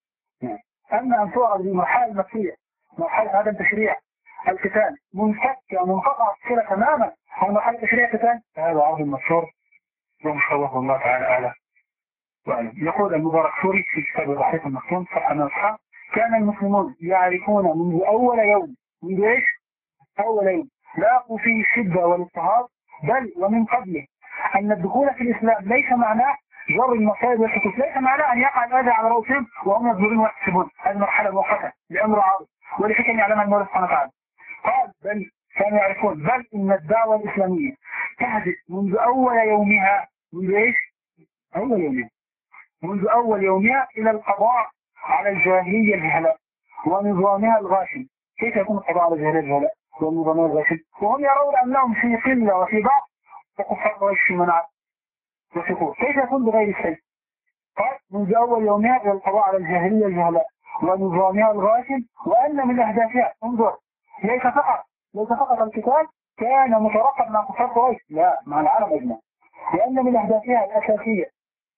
أما أن تعرض بمرحلة المكية مرحلة عدم تشريع القتال منفكة منقطعة الصلة تماما عن مرحلة تشريع القتال، فهذا عرض مشهور ومشوه الله تعالى أعلى وأعلم. يقول المبارك سوري في كتاب الرحيق المختوم صفحة من الصحة: كان المسلمون يعرفون منذ أول يوم، منذ إيش؟ أول يوم لاقوا فيه الشدة والاضطهاد، بل ومن قبله أن الدخول في الإسلام ليس معناه جر المصائب والحكوك، ليس معناه أن يقع الأذى على رؤوسهم وهم يبذلون ويحسبون. هذه مرحلة مؤقتة لأمر عارض ولحكم يعلمها المولى سبحانه وتعالى. قال بل كانوا يعرفون بل إن الدعوة الإسلامية تهدف منذ أول يومها، منذ إيش؟ أول يومها منذ أول يومها إلى القضاء على الجاهلية الجهلاء ونظامها الغاشم. كيف يكون القضاء على الجاهلية الجهلاء ونظامها الغاشم وهم يرون أنهم في قلة وفي ضعف وكفار قريش في منع وسقوط؟ كيف يكون بغير الشيء؟ قال منذ أول يومها إلى القضاء على الجاهلية الجهلاء ونظامها الغاشم، وأن من أهدافها انظر ليس فقط ليس فقط القتال كان مترقب مع كفار قريش، لا، مع العالم أجمع، وأن من أهدافها الأساسية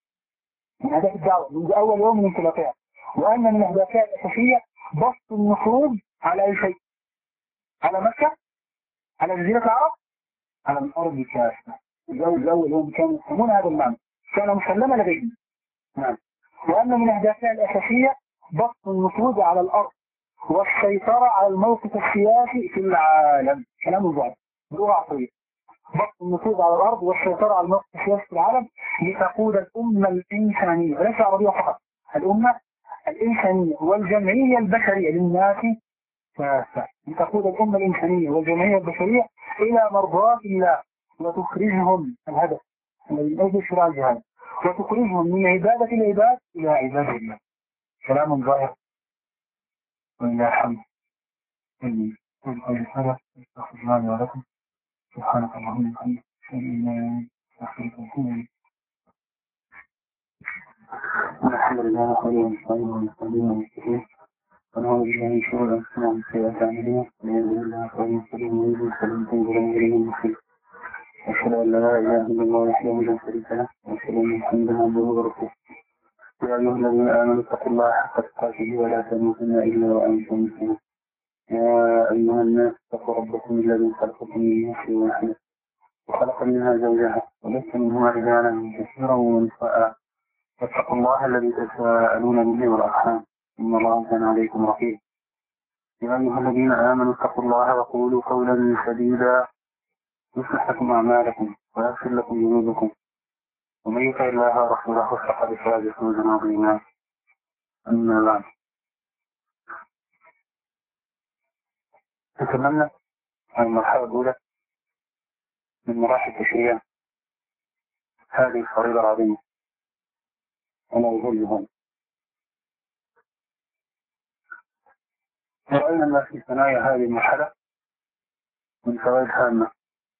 من أهداف الدعوة منذ أول يوم من انطلاقها، وأن من أهدافها الأساسية بسط النفوذ على أي شيء، على مكة، على جزيرة العرب، على الأرض كافة. الأول أول يوم كانوا يفهمون هذا المعنى، كان مسلما لديهم. نعم. وأن من أهدافها الأساسية بسط النفوذ على الأرض والسيطرة على الموقف السياسي في العالم. كلام البعض بلغة عصرية، بسط النفوذ على الأرض والسيطرة على الموقف السياسي في العالم لتقود الأمة الإنسانية وليس العربية فقط، الأمة الإنسانية والجمعية البشرية للناس كافة، لتقود الأمة الإنسانية والجمعية البشرية إلى مرضاة الله وتخرجهم الهدف الذي من أجل شرع الجهاد، وتخرجهم من عبادة العباد إلى عبادة الله. كلام ظاهر وإلى الحمد لله. قل هذا استغفر الله لي ولكم. سبحانك اللهم وبحمدك أشهد أن لا إله إلا أنت أستغفرك وأتوب إليك. الحمد لله نحمده ونستعينه ونستهديه ونستغفره ونعوذ بالله من شرور أنفسنا ومن سيئات أعمالنا، من يهده الله فهو المهتدي ومن يضلل فلن تجد له وليا مرشدا. أشهد أن لا إله إلا الله وحده لا شريك له وأشهد أن محمدا عبده ورسوله. يا أيها الذين آمنوا اتقوا الله حق تقاته ولا تموتن إلا وأنتم مسلمون. يا أيها الناس اتقوا ربكم الذي خلقكم من نفس واحدة وخلق منها زوجها وبث منهما رجالا كثيرا ونساء، واتقوا الله الذي تساءلون به والأرحام إن الله كان عليكم رقيبا. يا أيها الذين آمنوا اتقوا الله وقولوا قولا سديدا يصلح لكم أعمالكم ويغفر لكم ذنوبكم، ومن يطع الله ورسوله فقد فاز فوزا عظيما. أما بعد، تكلمنا عن المرحلة الأولى من مراحل تشريع هذه الفريضة العظيمة على وجه الجهاد، ورأينا ما في ثنايا هذه المرحلة من فوائد هامة.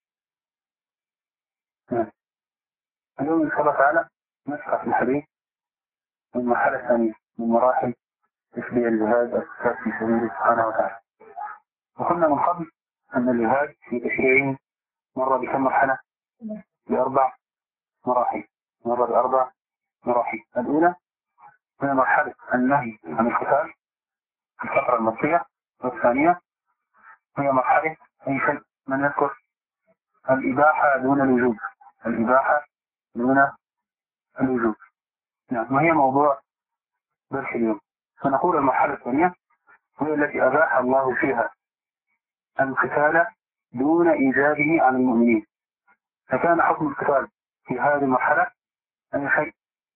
اليوم إن شاء الله تعالى نشرح في الحديث من مرحلة ثانية من مراحل تشريع الجهاد الأساس في سبيله سبحانه وتعالى. وقلنا من قبل أن الجهاد في تشريعه مر بكم مرحلة؟ بأربع مراحل مر بأربع مراحل. الأولى هي مرحلة النهي عن القتال في الفترة المكية، والثانية هي مرحلة أي شيء من يذكر الإباحة دون الوجوب، الإباحة دون الوجوب. نعم، وهي موضوع درس اليوم. فنقول المرحلة الثانية هي التي أباح الله فيها القتال دون إيجابه على المؤمنين. فكان حكم القتال في هذه المرحلة أي شيء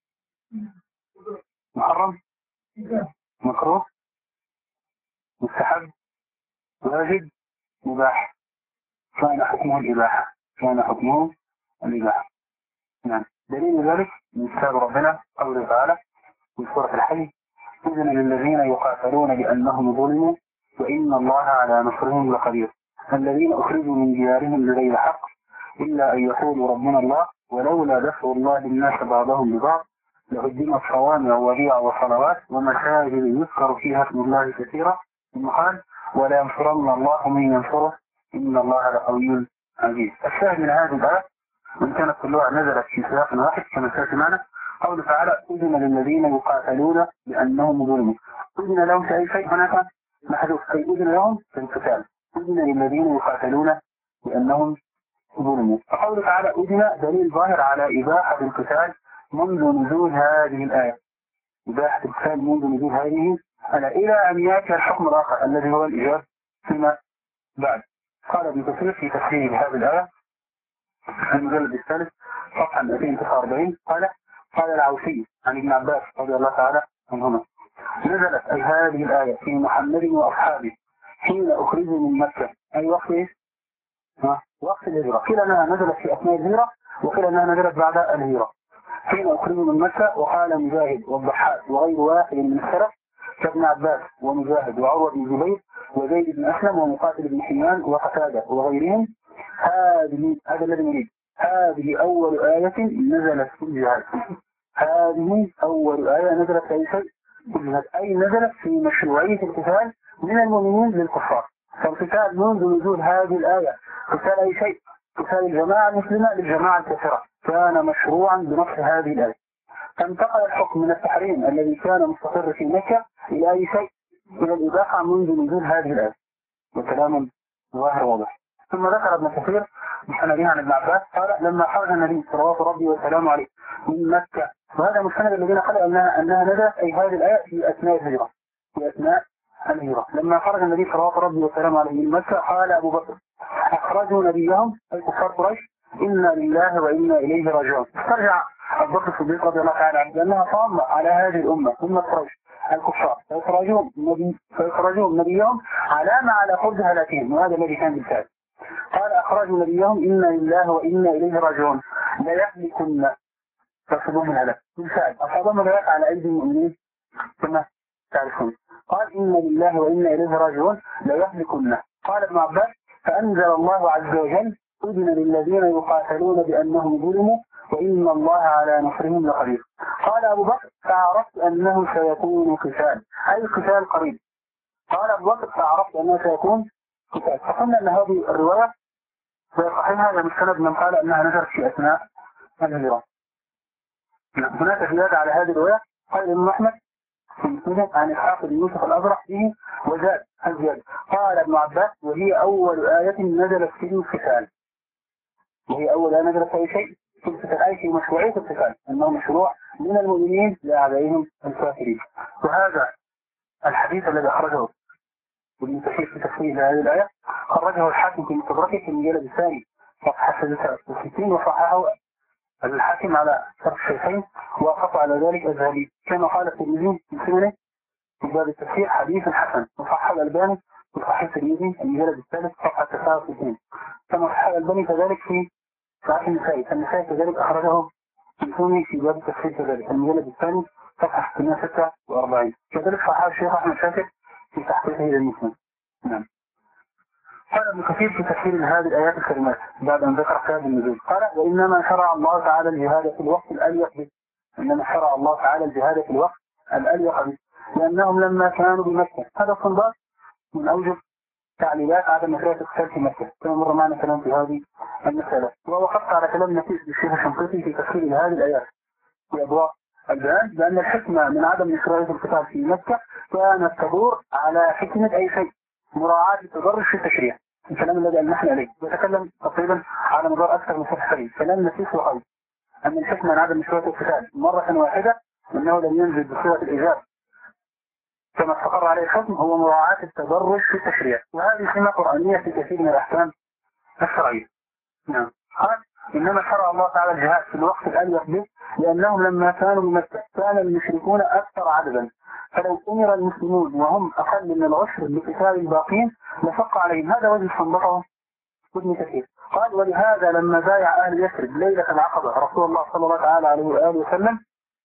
محرم، مكروه، مستحب، واجب، مباح. كان حكمه الإباحة كان حكمه الإباحة. نعم. دليل ذلك من كتاب ربنا قوله تعالى في سورة الحج: إذن للذين يقاتلون بأنهم ظلموا وإن الله على نصرهم لقدير الذين أخرجوا من ديارهم بغير حق إلا أن يقولوا ربنا الله ولولا دفع الله الناس بعضهم ببعض لهدمت صوامع وبيع وصلوات ومساجد يذكر فيها اسم الله كثيرا ثم قال: ولا ينصرن الله من ينصره إن الله لقوي عزيز. الشاهد من هذه الآية وإن كانت كلها نزلت في سياق واحد كما سيأتي معنا قوله تعالى: أذن للذين يقاتلون بأنهم ظلموا. أذن لهم في أي شيء هناك محذوف، أي أذن لهم في القتال. أذن للذين يقاتلون بأنهم ظلموا. فقوله تعالى أذن دليل ظاهر على إباحة القتال منذ نزول هذه الآية، إباحة القتال منذ نزول هذه الآية إلى أن يأتي الحكم الآخر الذي هو الإيجاب فيما بعد. قال ابن كثير في تفسير هذه الآية في المجلد الثالث صفحة مئتين وتسعة وأربعين قال: قال العوفي عن ابن عباس رضي الله تعالى عنهما: نزلت أي هذه الآية في محمد وأصحابه حين أخرجوا من مكة. أي وقت إيه؟ وقت الهجرة. قيل أنها نزلت في أثناء الهجرة وقيل أنها نزلت بعد الهجرة. حين أخرجوا من مكة. وقال مجاهد والضحاك وغير واحد من السلف كابن عباس ومجاهد وعروة بن زبير وزيد بن أسلم ومقاتل بن حيان وقتادة وغيرهم: هذه هذا الذي نريد هذه أول آية نزلت في الجهاد. هذه أول آية نزلت في أي شيء في الجهاد، أي نزلت في مشروعية القتال من المؤمنين للكفار. فالقتال منذ نزول هذه الآية قتال أي شيء، قتال الجماعة المسلمة للجماعة الكافرة، كان مشروعا بنص هذه الآية. فانتقل الحكم من التحريم الذي كان مستقر في مكة إلى أي شيء، إلى الإباحة منذ نزول هذه الآية، وكلام ظاهر واضح. ثم ذكر ابن كثير بسنده عن ابن عباس قال: لما خرج النبي صلوات ربي وسلامه عليه من مكة، وهذا مستند الذين قالوا أنها أنها نزلت أي هذه الآية في أثناء الهجرة، في أثناء الهجرة. لما خرج النبي صلوات ربي وسلامه عليه من مكة قال أبو بكر: أخرجوا نبيهم أي كفار قريش إنا لله وإنا إليه راجعون. استرجع أبو بكر الصديق رضي الله تعالى عنه لأنها طامة على هذه الأمة، أمة قريش الكفار، فيخرجون نبي فيخرجون نبيهم علامة على خرج هلاكهم، وهذا الذي كان بالفعل. قال: أخرجوا نبيهم إنا لله وإنا إليه راجعون لا يهلكن، تصبهم الهلاك. بالفعل أصابهم الهلاك على أيدي المؤمنين كما تعرفون. قال: إنا لله وإنا إليه راجعون لا يهلكن. قال ابن عباس: فأنزل الله عز وجل: أذن للذين يقاتلون بأنهم ظلموا وإن الله على نصرهم لقدير. قال أبو بكر: فعرفت أنه سيكون قتال، أي قتال قريب. قال أبو بكر: فعرفت أنه سيكون قتال. فقلنا أن هذه الرواية صحيحة لمستند من قال أنها نزلت في أثناء الهجرة. هناك زيادة على هذه الرواية. قال الإمام أحمد في مسند عن إسحاق بن يوسف الأزرق به وزاد الزيادة. قال ابن عباس: وهي أول آية نزلت في القتال. وهي أول آية نزلت في أي شيء في القتال، أي في مشروعية القتال، أنه مشروع من المؤمنين لأعدائهم الكافرين. وهذا الحديث الذي أخرجه ابن كثير في تفسير هذه الآية خرجه الحاكم في مستدركه في المجلد الثاني صفحة ستة وستين وصححه الحاكم على شرط الشيخين، وقطع على ذلك الذهبي كما قال الترمذي في سننه في باب التفسير حديث حسن، وصحح الألباني في صحيح الترمذي المجلد الثالث صفحة تسعة وستين، كما صحح الألباني كذلك في صحيح النسائي. فالنسائي كذلك أخرجه في سننه في باب التفسير كذلك المجلد الثاني صفحة ستمائة وستة وأربعين. كذلك صحح الشيخ أحمد شاكر في تحقيقه للمسلم. نعم. قال ابن كثير في تفسير هذه الآيات الكريمات بعد أن ذكر سبب النزول قال: وإنما شرع الله تعالى الجهاد في الوقت الأليق به. إنما شرع الله تعالى الجهاد في الوقت الأليق به لأنهم لما كانوا بمكة. هذا استنباط من أوجه تعليلات عدم مشروعية القتال في مكة، كما مر معنا كلام في هذه المسألة. ووقفت على كلام نفيس بالشيخ الشنقيطي في تفسير هذه الآيات في أضواء البيان بأن الحكمة من عدم مشروعية القتال في مكة كانت تدور على حكمة أي شيء، مراعاة التدرج في التشريع. الكلام الذي ألمحنا عليه يتكلم تقريبا على مدار أكثر من فترة قليل. كلام نفيس وقوي أن الحكمة من عدم مشروعية القتال مرة واحدة أنه لم ينزل بصورة الإيجاب كما استقر عليه الحكم، هو مراعاة التدرج في التشريع، وهذه سمة قرآنية في كثير من الأحكام الشرعية. نعم. قال: إنما شرع الله تعالى الجهاد في الوقت الأليق به لأنهم لما كانوا بمكة كان المشركون أكثر عددا، فلو أمر المسلمون وهم أقل من العشر بقتال الباقين لشق عليهم. هذا وجه استنبطه ابن كثير قال ولهذا لما بايع أهل يثرب ليلة العقبة رسول الله صلى الله تعالى عليه وآله وسلم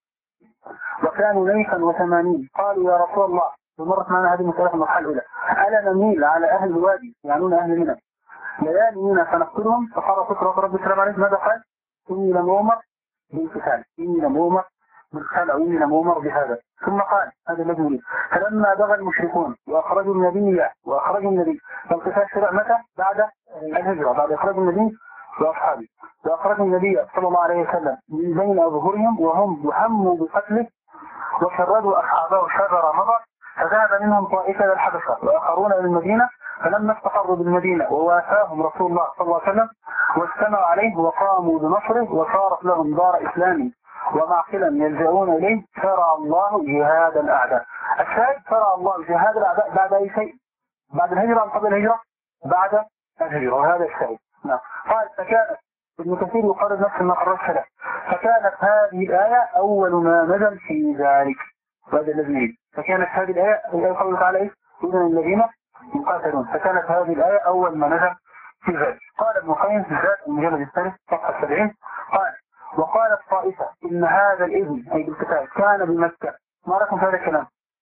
وكانوا ليفا وثمانين قالوا يا رسول الله، ومرت معنا هذه المسألة في المرحلة الأولى، ألا نميل على أهل الوادي يعنون أهل منى ليالي منى فنقتلهم؟ فقال فكرة رب السلام عليه ماذا قال؟ إني لم أؤمر بالقتال، إني لم أؤمر بالقتال أو إني لم أؤمر بهذا. ثم قال هذا الذي يريد فلما بغى المشركون وأخرجوا النبي وأخرجوا النبي فالقتال شرع متى؟ بعد الهجرة، بعد إخراج النبي وأصحابه، وأخرجوا النبي صلى الله عليه وسلم من بين أظهرهم وهم يهموا بقتله وشردوا أصحابه شر مضر، فذهب منهم طائفة إلى الحبشة وآخرون إلى المدينة، فلما استقروا بالمدينة ووافاهم رسول الله صلى الله عليه وسلم واستمعوا عليه وقاموا بنصره وصارت لهم دار إسلام ومعقلا يلجؤون إليه، شرع الله جهاد الأعداء. الشاهد شرع الله جهاد الأعداء بعد أي شيء؟ بعد الهجرة أم قبل الهجرة؟ بعد الهجرة، وهذا الشاهد. نعم. قال فكانت ابن كثير يقرر نفس ما قررت له، فكانت هذه الآية أول ما نزل في ذلك، وهذا الذي يريد. فكانت هذه الآية الآية قوله تعالى إيه؟ إذن الذين يقاتلون، فكانت هذه الآية أول ما نزل في ذلك. قال ابن القيم في ذات المجلد الثالث صفحة سبعين قال وقالت طائفة إن هذا الإذن أي بالكتاب كان بمكة. ما رأيكم في هذا الكلام؟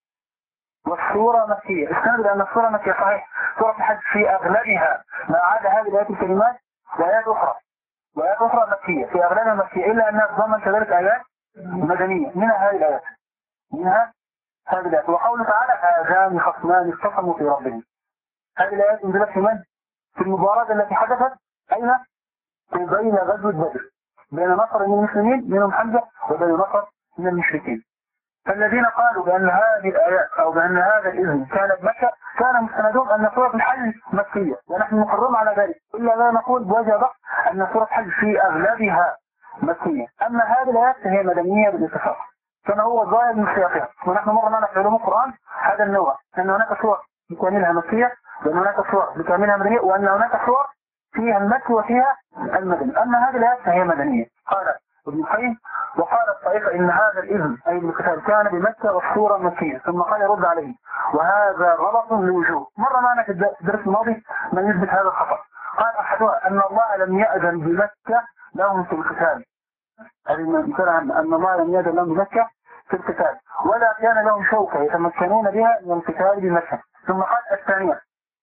والسورة مكية، استند لأن السورة مكية صحيح، سورة الحج في أغلبها ما عدا هذه الآيات الكلمات وآيات أخرى وآيات أخرى مكية، في أغلبها مكية، إلا أنها تضمن كذلك آيات مدنية، منها هذه الآيات منها هذه الآيات. وقوله تعالى هذان خصمان اختصموا في ربهم، هذه الآيات انزلت في من؟ في المباراة التي حدثت أين؟ بين غزوة بدر، بين نصر من المسلمين منهم حمزة وبين نصر من المشركين. فالذين قالوا بأن هذه الآيات أو بأن هذا الإذن كان بمكة كان مستندهم أن سورة الحج مكية، ونحن مقرون على ذلك، إلا لا نقول بوجه ضغط أن سورة الحج في أغلبها مكية. أما هذه الآيات فهي مدنية بالاتفاق، كما هو الظاهر من سياقها. ونحن مرة معنا في علوم القرآن هذا النوع، أن هناك سور بكاملها مكية وأن هناك سور بكاملها مدنية وأن هناك سور فيها المكي وفيها المدني. أما هذه الآيات فهي مدنية. قال ابن القيم وقال الطائفة إن هذا الإذن أي الكتاب كان بمكة والسورة مكية، ثم قال يرد عليه وهذا غلط لوجوه. مرة معنا في الدرس الماضي من يثبت هذا الخطأ. قال أحدها أن الله لم يأذن بمكة لهم في القتال، أن الله لم يأذن لهم بمكة في القتال ولا كان لهم شوكة يتمكنون بها من القتال بمكة. ثم قال الثانية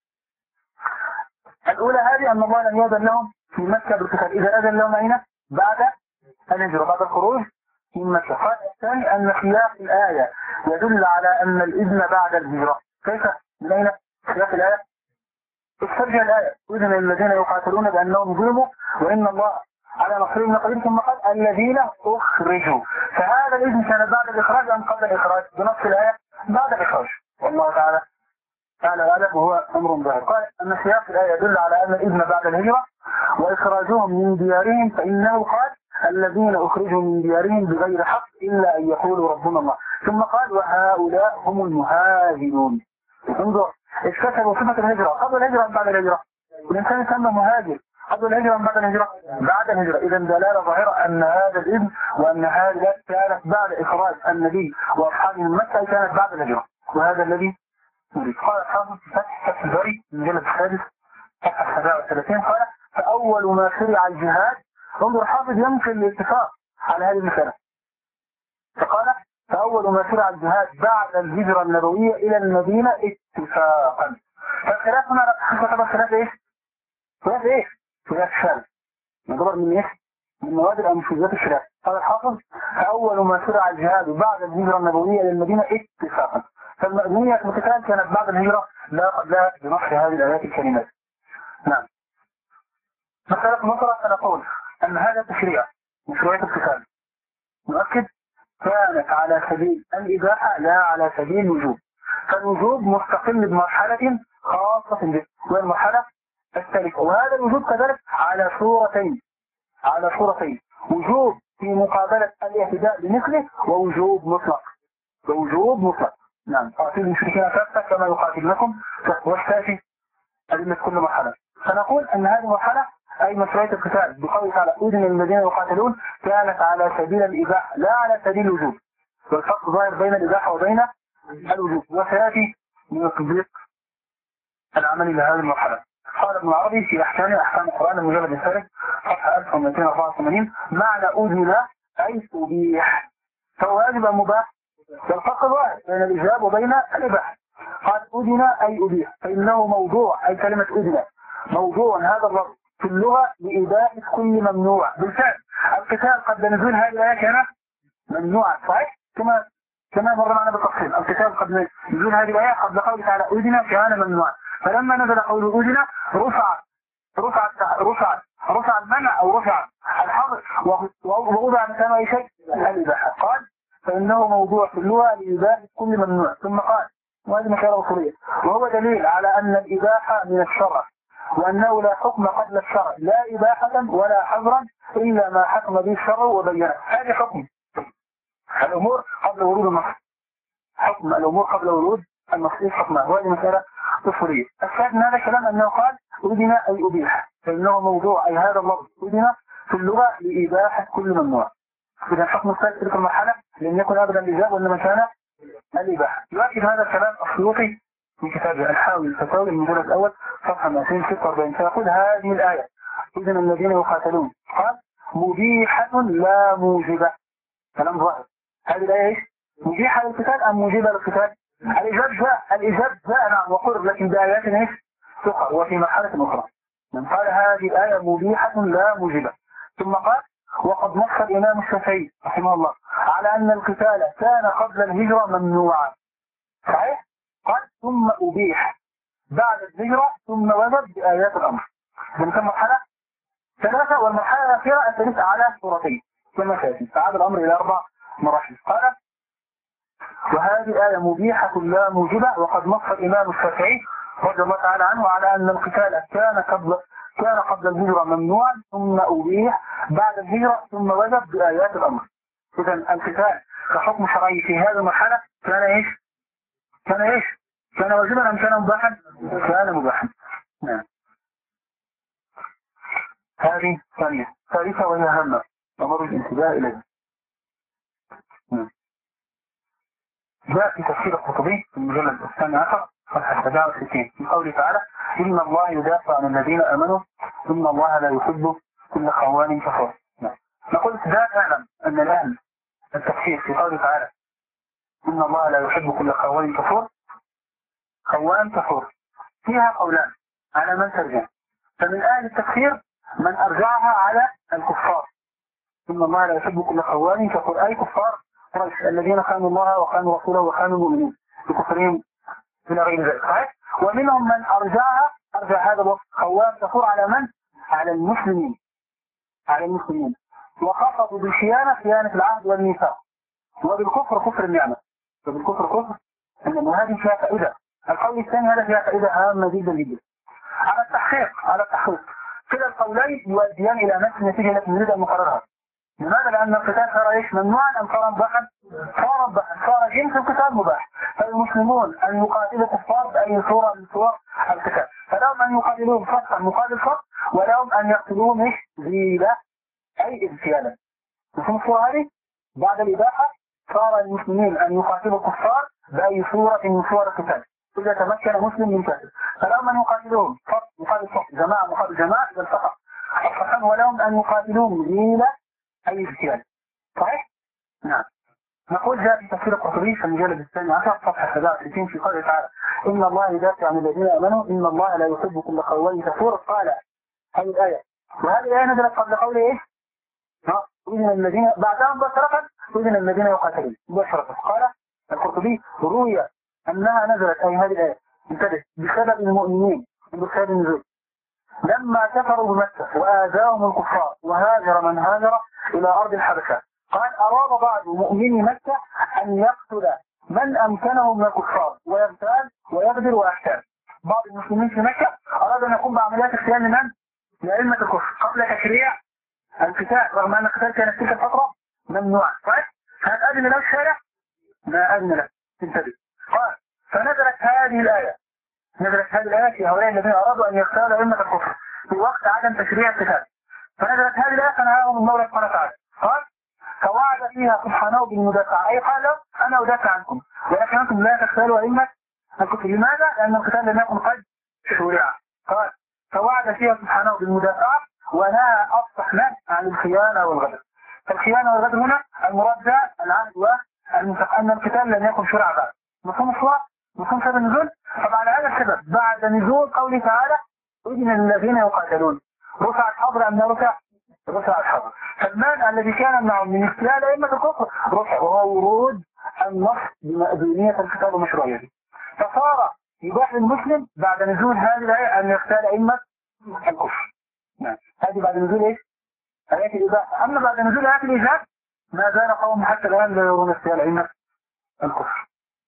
الأولى هذه أن الله لم يأذن لهم في مكة بالقتال، إذا أذن لهم أين؟ بعد الهجرة، بعد الخروج من مكة. قال الثاني أن سياق الآية يدل على أن الإذن بعد الهجرة. كيف؟ من أين سياق الآية؟ استرجع الآية إذن الذين يقاتلون بأنهم ظلموا وإن الله على نصرهم لقدير، ثم قال الذين أخرجوا. فهذا الإذن كان بعد الإخراج أم قبل الإخراج؟ بنص الآية بعد الإخراج، والله تعالى تعالى أعلم وهو أمر ظاهر. قال أن سياق الآية يدل على أن الإذن بعد الهجرة وإخراجهم من ديارهم، فإنه قال الذين أخرجوا من ديارهم بغير حق إلا أن يقولوا ربنا الله. ثم قال وهؤلاء هم المهاجرون. انظر اكتسبوا صفة الهجرة قبل الهجرة بعد الهجرة. الإنسان يسمى مهاجر قبل الهجرة بعد الهجرة بعد الهجرة. إذا دلالة ظاهرة أن هذا الإذن وأن هذا كانت بعد إخراج النبي وأصحابه من مكة، كانت بعد الهجرة، وهذا الذي نريد. قال الحافظ في فتح فتح البري المجلد السادس صفحة سبعة وثلاثين قال فأول ما شرع الجهاد. انظر الحافظ يمكن الاتفاق على هذه المسألة، فقال فأول ما شرع الجهاد بعد الهجرة النبوية إلى المدينة اتفاقا. فالخلاف هنا تعتبر خلاف إيه؟ خلاف إيه؟ خلاف شاذ، يعتبر من إيه؟ من مواد أو مفيدات الخلاف. قال الحافظ فأول ما شرع الجهاد بعد الهجرة النبوية إلى المدينة اتفاقا. فالمدنية المتكال كانت بعد الهجرة لا قبلها بنص هذه الآيات الكلمات. نعم. مسألة نظرة سنقول أن هذا تشريع مشروعية القتال نؤكد كانت على سبيل الإباحة لا على سبيل الوجوب. فالوجوب مستقل بمرحلة خاصة به وهي المرحلة الثالثة، وهذا الوجوب كذلك على صورتين على صورتين وجوب في مقابلة الاعتداء بمثله ووجوب مطلق ووجوب مطلق. نعم. قاتل المشركين كافة كما يقاتلونكم واستأتي أدلة كل مرحلة. فنقول أن هذه المرحلة أي مشروعية القتال بقوله تعالى أذن الذين يقاتلون كانت على سبيل الإباحة لا على سبيل الوجوب، والفرق ظاهر بين الإباحة وبين الوجوب، وسيأتي من تطبيق العمل لهذه المرحلة. قال ابن العربي في أحكام أحكام القرآن المجلد الثالث صفحة ألف ومئتين وأربعة وثمانين معنى أذن أي أبيح، فهو يجب مباح، والفرق واحد بين الإجاب وبين الإباحة. قال أذن أي أبيح فإنه موضوع، أي كلمة أذن موضوع هذا اللفظ في اللغة لإباحة كل ممنوع. بالفعل القتال قبل نزول هذه الآية كان ممنوعا، صحيح؟ كما كما مر معنا بالتفصيل. القتال قبل نزول هذه الآية قبل قوله تعالى أذن كان ممنوعا، فلما نزل قوله أذن رفع رفع رفع رفع المنع أو رفع الحظر ووضع مكانه أي شيء الإباحة. قال فإنه موضوع في اللغة لإباحة كل ممنوع. ثم قال وهذه مسألة أصولية وهو دليل على أن الإباحة من الشرع، وأنه لا حكم قبل الشرع لا إباحة ولا حظرا إلا ما حكم به الشرع وبينه. هذا حكم الأمور قبل ورود النص، حكم الأمور قبل ورود النص حكمها، وهذه مسألة أصولية. الثالث من هذا الكلام أنه قال أذن أي أبيح فإنه موضوع، أي هذا اللفظ أذن في اللغة لإباحة كل ممنوع. إذا الحكم الثالث تلك المرحلة لم يكن أبدا الإجاب وإنما كان الإباحة. يؤكد هذا الكلام السيوطي في كتابه الحاوي الفتاوي المجلد الأول صفحة مئتين وستة وأربعين، فيقول هذه الآية إذن الذين يقاتلون قال مبيحة لا موجبة، كلام ظاهر. هذه الآية إيش؟ مبيحة للقتال أم موجبة للقتال؟ الإجاب جاء الإجاب جاء نعم وقر، لكن بآيات إيش؟ تقر وفي مرحلة أخرى. من قال هذه الآية مبيحة لا موجبة. ثم قال وقد نص الإمام الشافعي رحمه الله على أن القتال كان قبل الهجرة ممنوعا، صحيح؟ قال ثم أبيح بعد الهجرة ثم وجب بآيات الأمر. من كم مرحلة؟ ثلاثة، والمرحلة الأخيرة الثالثة على صورتين كما سيأتي، فعاد الأمر إلى أربع مراحل. قال وهذه آية مبيحة لا موجبة، وقد نص الإمام الشافعي رضي الله تعالى عنه على أن القتال كان قبل كان قبل الهجرة ممنوعا ثم أبيح بعد الهجرة ثم وجب بآيات الأمر. إذا القتال كحكم شرعي في هذه المرحلة كان إيش؟ كان إيش؟ كان واجبا أم كان مباحا؟ كان مباحا. نعم. هذه ثانية. ثالثة وهي هامة أمر الانتباه إليها. نعم. جاء في تفسير القرطبي في المجلد الثاني عشر صفحة سبعة وستين في قوله تعالى إن الله يدافع عن الذين آمنوا إن الله لا يحب كل خوان كفور. نعم. نقول ابتداء اعلم أن الأهل التفسير في قوله تعالى إن الله لا يحب كل خوان كفور، خوان كفور فيها قولان على من ترجع. فمن أهل التفسير من أرجعها على الكفار، إن الله لا يحب كل خوان كفور أي كفار قريش الذين خانوا الله وخانوا رسوله وخانوا المؤمنين بكفرهم إلى غير ذلك، صحيح؟ ومنهم من أرجعها أرجع هذا الوصف خوان كفور على من؟ على المسلمين على المسلمين وخاصة بالخيانة خيانة العهد والميثاق، وبالكفر كفر النعمة، وبالكفر كفر النعمة. هذه فيها فائدة. القول الثاني هذا فيها فائدة هامة جدا جدا. على التحقيق على التحقيق كلا القولين يؤديان إلى نفس النتيجة التي نريد أن نقررها. لماذا؟ لأن القتال صار إيش؟ ممنوعا أم صار مباحا؟ صار مباحا، صار جنس القتال مباح. فالمسلمون أن يقاتلوا الكفار بأي صورة من صور القتال، فلهم أن يقاتلوهم صفا مقابل صف، ولهم أن يقتلوهم إيش؟ ذيلة أي اغتيالا. مفهوم الصورة هذه؟ بعد الإباحة صار المسلمين أن يقاتلوا الكفار بأي صورة من صور القتال إذا تمكن مسلم من كافر، فلهم أن يقاتلوهم صف مقابل صف، جماعة مقابل جماعة إذا التقى، ولهم أن يقاتلوهم ذيلة أي اغتيال. صحيح؟ نعم. نقول جاء في تفسير القرطبي في المجلد الثاني عشر صفحة سبعة وستين في قوله تعالى إن الله يدافع عن الذين آمنوا إن الله لا يحب كل خوان كفور. قال هذه الآية، وهذه الآية نزلت قبل قوله إيه؟ ها إذن الذين بعدها مباشرة إذن الذين يقاتلون مباشرة. قال القرطبي روي أنها نزلت أي هذه الآية انتبه بسبب المؤمنين بسبب النزول لما كفروا بمكة وآذاهم الكفار وهاجر من هاجر إلى أرض الحبشة. قال أراد بعض مؤمني مكة أن يقتل من أمكنه من الكفار ويغتال ويغدر ويحتال. بعض المسلمين في مكة أراد أن يقوم بعمليات اغتيال لمن؟ لأئمة الكفر قبل تشريع القتال، رغم أن القتال كانت تلك الفترة ممنوعة. طيب هل أذن له الشارع؟ ما أذن له. انتبه. قال فنزلت هذه الآية نزلت هذه الآية في هؤلاء الذين أرادوا أن يغتالوا أئمة الكفر في وقت عدم تشريع القتال. فنزلت هذه الآية فنهاهم المولى سبحانه وتعالى. قال فوعد فيها سبحانه بالمدافع، أي قال له أنا أدافع عنكم ولكن أنتم لا تغتالوا أئمة الكفر. لماذا؟ لأن القتال لم يكن قد شرع. قال فوعد فيها سبحانه بالمدافعة ونهى أصبح نهي عن الخيانة والغدر. فالخيانة والغدر هنا المراد العهد والميثاق، أن القتال لم يكن شرع بعد. مفهوم الصلاة؟ مفهوم سبب النزول؟ طبعا هذا السبب بعد نزول قوله تعالى أذن الذين يقاتلون، رفع الحظر أم لا رفع؟ رفع الحظر. فالمانع الذي كان معه من اختلال أئمة الكفر رفع، وهو ورود النص بمأذونية القتال ومشروعيته. فصار يباح للمسلم بعد نزول هذه الآية أن يختال أئمة الكفر. نعم. هذه بعد نزول إيش؟ آيات الإباحة. أما بعد نزول آيات الإيجاب ما زال قوم حتى الآن لا يرون اختيار أئمة الكفر.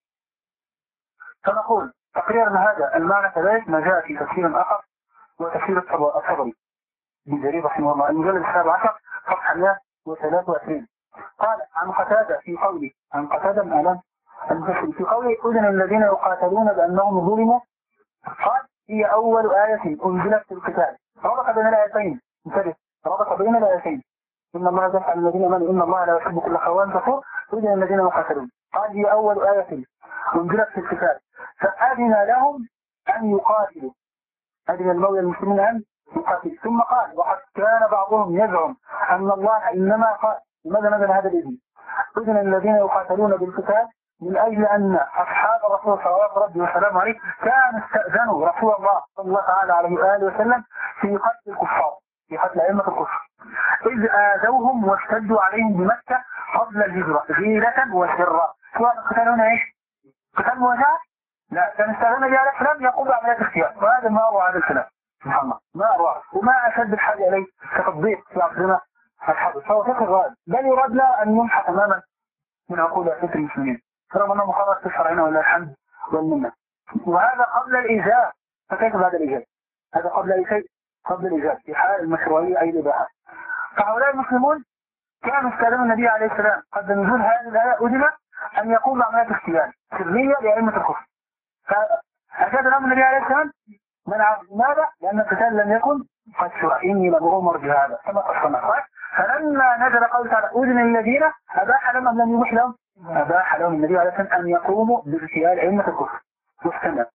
فنقول تقريرا هذا المعنى كذلك ما جاء في تفسير آخر وتفسير الطبري بن جرير رحمه الله المجلد السابع عشر صفحة مئة وثلاثة وعشرين قال عن قتادة في قوله عن قتادة بن ألم في قوله أذن الذين يقاتلون بأنهم ظلموا قال هي أول آية أنزلت في القتال. ربط بين الآيتين انتبه ربط بين الآيتين إن الله يدفع الذين آمنوا إن الله لا يحب كل خوان كفور أذن الذين يقاتلون. قال هي أول آية أنزلت في القتال فأذن لهم أن يقاتلوا، أذن المولى المسلمين أن يقاتلوا. ثم قال وقد كان بعضهم يزعم أن الله إنما قال. لماذا نزل هذا الإذن؟ أذن الذين يقاتلون بالقتال من أجل أن أصحاب الرسول صلى الله عليه وسلم عليه كانوا استأذنوا رسول الله صلى الله عليه وآله وسلم في قتل الكفار في قتل أئمة الكفر إذ آذوهم واشتدوا عليهم بمكة قبل الهجرة غيرة وسرا. سواء القتال هنا إيش؟ قتال مواجهة؟ لا، كان استأذن بها الإسلام يقوم بعمليات اختيار، وهذا ما أروع هذا الكلام سبحان الله، ما أروع وما أشد الحاجة إليه كتطبيق في عصرنا الحدث. فهو فكر غائب بل يراد له أن يمحى تماما من عقول أئمة المسلمين رغم أنه محرر في شرعنا ولا الحمد والمنة. وهذا قبل الإيجاب. فكيف بعد الإيجاب؟ هذا قبل أي شيء قبل الإيجاب في حال المشروعية أي الإباحة. فهؤلاء المسلمون كانوا استأذنوا النبي عليه السلام قبل نزول هذه الآية أذن أن يقوم بعمليات اختيار سرية لأئمة الكفر. فأشاد لهم النبي عليه السلام منع. لماذا؟ لأن القتال لم يكن قد شرع إني لأمر بهذا كما قصنا. فلما نزل قول تعالى أذن الذين أباح لهم أم لم يبح لهم؟ أباح لهم النبي عليه السلام أن يقوموا باغتيال أئمة الكفر واستمر.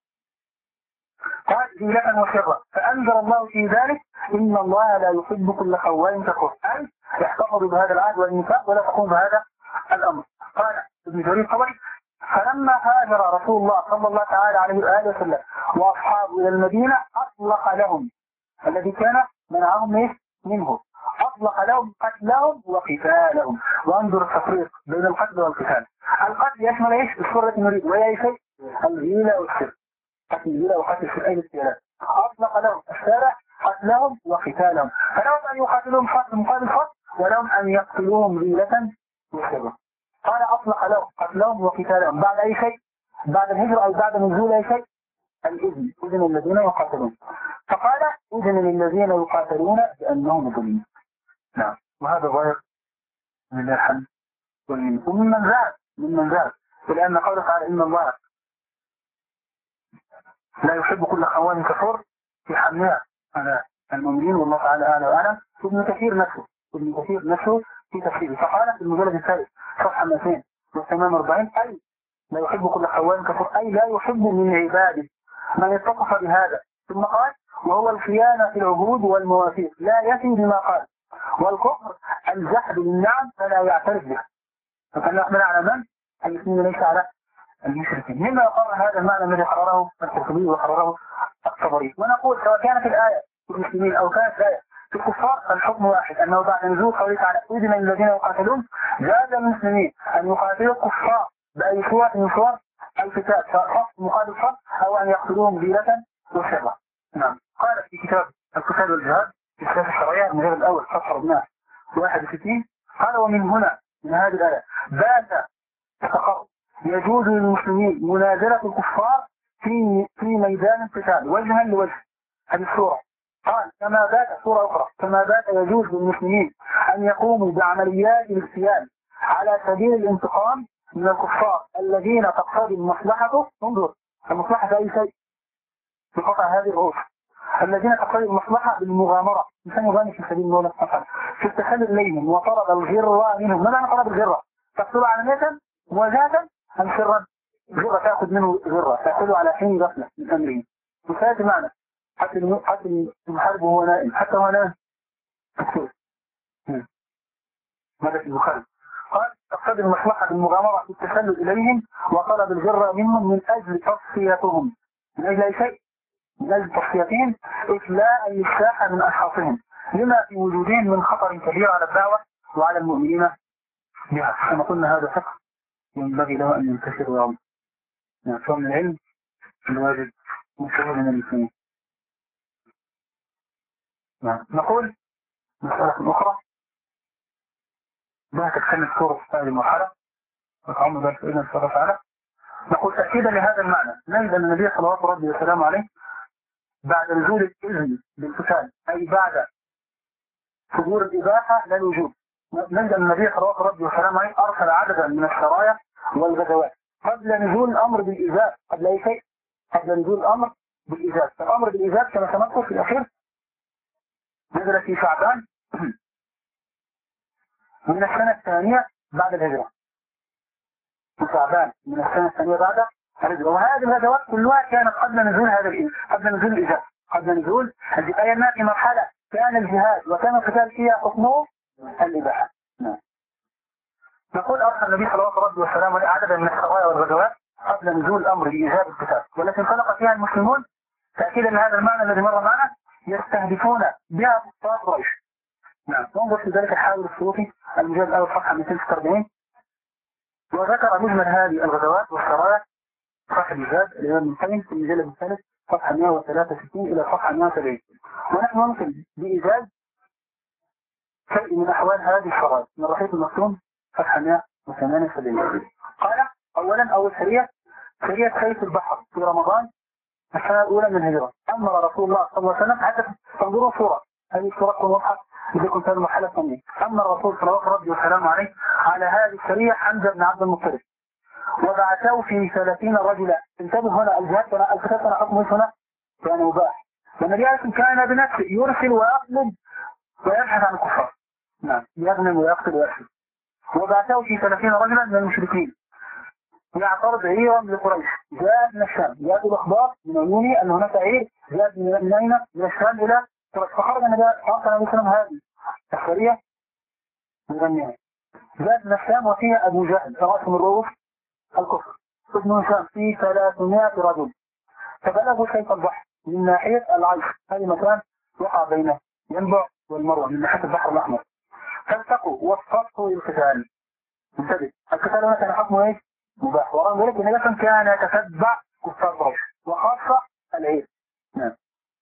قال ذيلة وشرا فأنزل الله في ذلك إن الله لا يحب كل خوان كفر أن يحتفظوا بهذا العهد والميثاق ولا تقوم بهذا الأمر. قال ابن جرير الطبري فلما هاجر رسول الله صلى الله تعالى عليه وآله وسلم وأصحابه إلى المدينة أطلق لهم الذي كان منعهم منه أطلق لهم قتلهم وقتالهم. وانظر التفريق بين القتل والقتال. القتل يشمل إيش؟ الصورة نريد وهي شيء الغيلة والشرك. قتل الغيلة وقتل الشرك أي الاستيلات. أطلق لهم الشارع قتلهم وقتالهم فلهم أن يقاتلوهم قتل مقابل قتل ولهم أن يقتلوهم غيلة وشرا. قال أطلق لهم قتلهم وقتالهم بعد أي شيء؟ بعد الهجرة أو بعد نزول أي شيء؟ الإذن إذن الذين يقاتلون. فقال إذن للذين يقاتلون بأنهم ظلموا. نعم. وهذا ظاهر من الحمد والمن ومن ذات ممن ذات لأن قوله تعالى إن الله لا يحب كل خوان كفور في حملها على المؤمنين والله تعالى أعلى وأعلم. ابن كثير نفسه ابن كثير نفسه في تفسيره فقال في المجلد الثالث صفحة مئتين وثمانية وأربعين أي لا يحب كل خوان كفور أي لا يحب من عباده من اتصف بهذا. ثم قال وهو الخيانة في العهود والمواثيق لا يفي بما قال والكفر الجحد للنعم فلا يعترف بها. فكان يحمل على من؟ الاثنين ليس على المشركين. مما يقرر هذا المعنى الذي قرره القرطبي وقرره الطبري. ونقول سواء كانت الآية في المسلمين أو كانت الآية في الكفار الحكم واحد أنه بعد نزول قوله تعالى أذن الذين يقاتلون جاز المسلمين أن يقاتلوا الكفار بأي صورة من صور القتال سواء مقابل خط أو أن يقتلوهم غيلة وشرا. نعم. قال في كتاب القتال والجهاد في السياسة الشرعية المجلد الأول صفحة أربعمائة وواحد وستين قال ومن هنا من هذه الآية بات تقرر يجوز للمسلمين منازلة الكفار في في ميدان القتال وجها لوجه. هذه الصورة قال كما بات صورة أخرى كما بات يجوز للمسلمين أن يقوموا بعمليات الاغتيال على سبيل الانتقام من الكفار الذين تقتضي مصلحته. انظر المصلحة أي شيء في قطع هذه الرؤوس الذين تقتضي المصلحة بالمغامرة مثل يغامر في سبيل المولى سبحانه في اتخاذ الليل وطلب الغرة منهم. ما معنى طلب الغرة؟ تقتل علانية مواجهة أم سرا؟ غرة تأخذ منه غرة تأخذه على حين غفلة من أمره. وثالث معنى حتى حتى المحارب وهو نائم، حتى هو نائم. ماذا في البخاري؟ قال تقتضي المصلحة بالمغامرة في التسلل إليهم وطلب الجرة منهم من أجل تصفيتهم، من أجل أي شيء؟ من أجل تصفيتهم إخلاء الساحة من أشخاصهم لما في وجودهم من خطر كبير على الدعوة وعلى المؤمنين بها. كما قلنا هذا فقه ينبغي له أن ينتشر ويعم. يعني من العلم الواجب مشهور من المسلمين. نعم. نقول مسألة أخرى ده تتكلم سورة في هذه المرحلة وتعم ذلك إذن سورة تعالى. نقول تأكيدا لهذا المعنى نجد أن النبي صلى الله عليه وسلم عليه بعد نزول الإذن بالقتال أي بعد صدور الإباحة لا الوجوب، نجد أن النبي صلى الله عليه وسلم عليه أرسل عددا من السرايا والغزوات قبل نزول الأمر بالإيذاء، قبل أي شيء؟ قبل نزول الأمر بالإيذاء. الأمر بالإيذاء كما سنذكر في الأخير نزل في شعبان من السنة الثانية بعد الهجرة، في شعبان من السنة الثانية بعد الهجرة. وهذه الغزوات كلها كانت قبل نزول هذا الإيه؟ قبل نزول الإيذاء، قبل نزول الجهاد. ما في مرحلة كان الجهاد وكان القتال فيها حكمه الإباحة. نعم. نقول أرسل النبي صلى الله عليه وسلم عددا من السرايا والغزوات قبل نزول الأمر بإيجاب القتال، والتي انطلق فيها المسلمون تأكيدا لهذا المعنى الذي مر معنا يستهدفون بها كفار قريش. نعم. ننظر في ذلك الحاول الصوفي المجلد الأول صفحة مئتين وستة وأربعين، وذكر مجمل هذه الغزوات والسرايا صاحب الجهاد الإمام ابن القيم في المجلد الثالث صفحة مئة وثلاثة وستين إلى صفحة مئة وسبعين. ونحن ممكن بإيجاز شيء من أحوال هذه الشرائط من الرحيق المختوم صفحة مئة وثمانية وسبعين. قال أولا أول سرية سرية خيف البحر في رمضان السنة الأولى من الهجرة. أمر رسول الله صلى الله عليه وسلم حتى تنظروا صورة هذه الصورة تكون واضحة إذا كنت في المرحلة الثانية. أمر الرسول صلى الله عليه وسلم عليه على هذه السرية حمزة بن عبد المطلب وبعثه في ثلاثين رجلا. انتبه هنا الجهاد القتال كان حكمه هنا كان مباح، والنبي عليه كان بنفسه يرسل ويطلب ويبحث عن الكفار. نعم يغنم ويقتل ويأسل. وبعثه في ثلاثين رجلا من المشركين يعترض عيرا لقريش جاء من الشام. جاءت الأخبار من عيوني أن هناك عير جاءت من أين؟ من الشام إلى قريش. فخرج النبي صلى الله عليه وسلم هذه السرية مغنية جاءت من الشام وفيها أبو جهل رأس من رؤوس الكفر ابن هشام في ثلاثمائة رجل. فبلغوا شيخ البحر من ناحية العيش، هذه مكان وقع بين ينبع والمروة من ناحية البحر الأحمر. فالتقوا واصطفوا للقتال. انتبه القتال هنا كان حكمه ايش؟ مباح. ورغم ذلك النبي كان يتتبع كفار قريش وخاصة العير. نعم.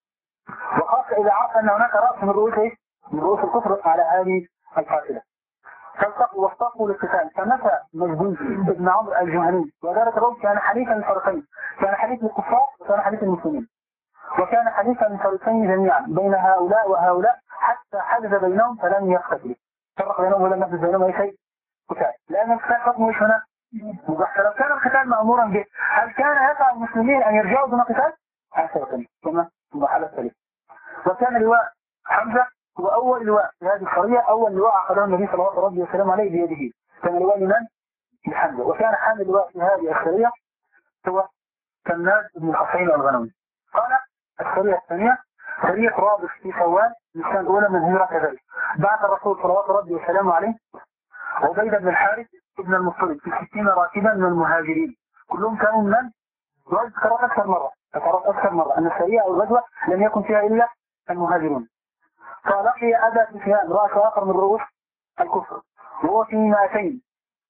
وخاصة إذا عرف أن هناك رأس من رؤوس ايش؟ من رؤوس الكفر على هذه القافلة. فالتقوا واصطفوا للقتال. فمتى مجدي ابن عمرو الجهني وذلك الرجل كان حليفا للفريقين، كان حليف للكفار وكان حليف للمسلمين، وكان حليفا للفريقين جميعا بين هؤلاء وهؤلاء حتى حدث بينهم فلم يقتتلوا. فرق بينهم ولم يحدث بينهم اي شيء قتال، لأن القتال حكمه ايش هنا؟ مباح. لو كان القتال مأمورا به هل كان يسعى المسلمين أن يرجعوا دون قتال؟ حسنا كما المرحلة الثالثة. وكان لواء حمزة هو أول لواء في هذه القضية، أول لواء عقده النبي صلى الله عليه وسلم عليه بيده. كان لواء لمن؟ لحمزة. وكان حامل لواء في هذه السرية هو كناد بن الحسين الغنوي. قال السرية الثانية سرية رابط في شوال السنة الأولى من الهجرة كذلك. بعث الرسول صلى الله عليه وسلم عليه عبيدة بن الحارث ابن المطلب في ستين راكبا من المهاجرين كلهم كانوا من رجل تكرر أكثر مرة تكرر أكثر مرة أن السرية أو الغزوة لم يكن فيها إلا المهاجرون. فلقي أبا سفيان رأس آخر من رؤوس الكفر وهو في مائتين.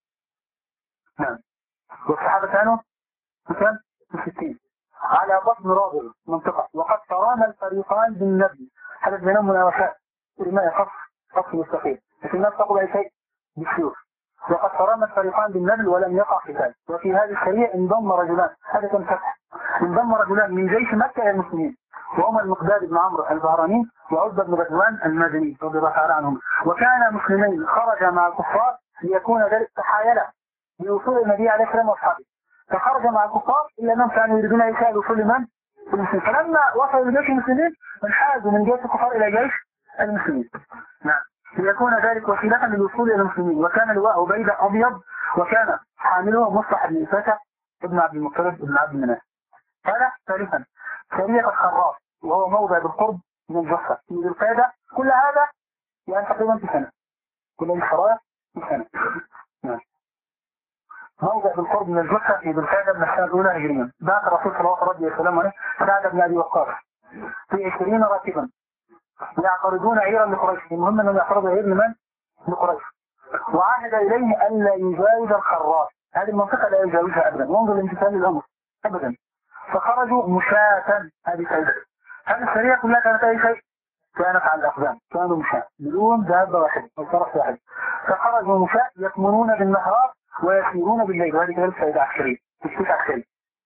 نعم. والصحابة كانوا كان في ستين على بطن رابع منطقة. وقد ترامى الفريقان بالنبي حدث بينهم مناوشات لما يخص خص مستقيم، لكن الناس تقول أي شيء بالسيوف. وقد ترامى الفريقان بالنبل ولم يقع قتال. وفي هذه السرية انضم رجلان، هذا كان فتح، انضم رجلان من جيش مكة إلى المسلمين وهما المقداد بن عمرو البهراني وعتبة بن غزوان المدني رضي الله تعالى عنهم. وكان مسلمين خرج مع الكفار ليكون ذلك تحايلا بوصول النبي عليه السلام واصحابه. فخرج مع الكفار إلا أنهم كانوا يريدون إيصال وصول من؟ المسلمين. فلما وصلوا لجيش المسلمين انحازوا من جيش الكفار إلى جيش المسلمين. نعم. ليكون ذلك وسيلة للوصول إلى المسلمين. وكان لواء عبيدة أبيض وكان حامله مصلح بن إساكة ابن عبد المطلب ابن عبد المناف. هذا ثالثا سرية الخراف وهو موضع بالقرب من الجحفة في ذي القعدة. كل هذا يعني تقريبا في سنة، كل الشرائع في سنة. نعم. موضع بالقرب من الجحفة في ذي القعدة من السنة الأولى هجريا. بعث الرسول صلى الله عليه وسلم عليه سعد بن أبي وقاص في عشرين راكبا يعترضون عيرا لقريش. المهم أنهم يعترضوا عير لمن؟ لقريش. وعهد إليه ألا يجاوز الخراف، هذه المنطقة لا يجاوزها أبدا، وانظر لامتثال الأمر أبدا. فخرجوا مشاة، هذه سيدة. هذه السرية كلها كانت أي شيء؟ كانت على الأقدام، كانوا مشاة بدون دابة واحدة أو طرف واحد. فخرجوا مشاة يكمنون بالنهار ويسيرون بالليل، وهذه كانت سيدة عسكرية تشتيك عسكري.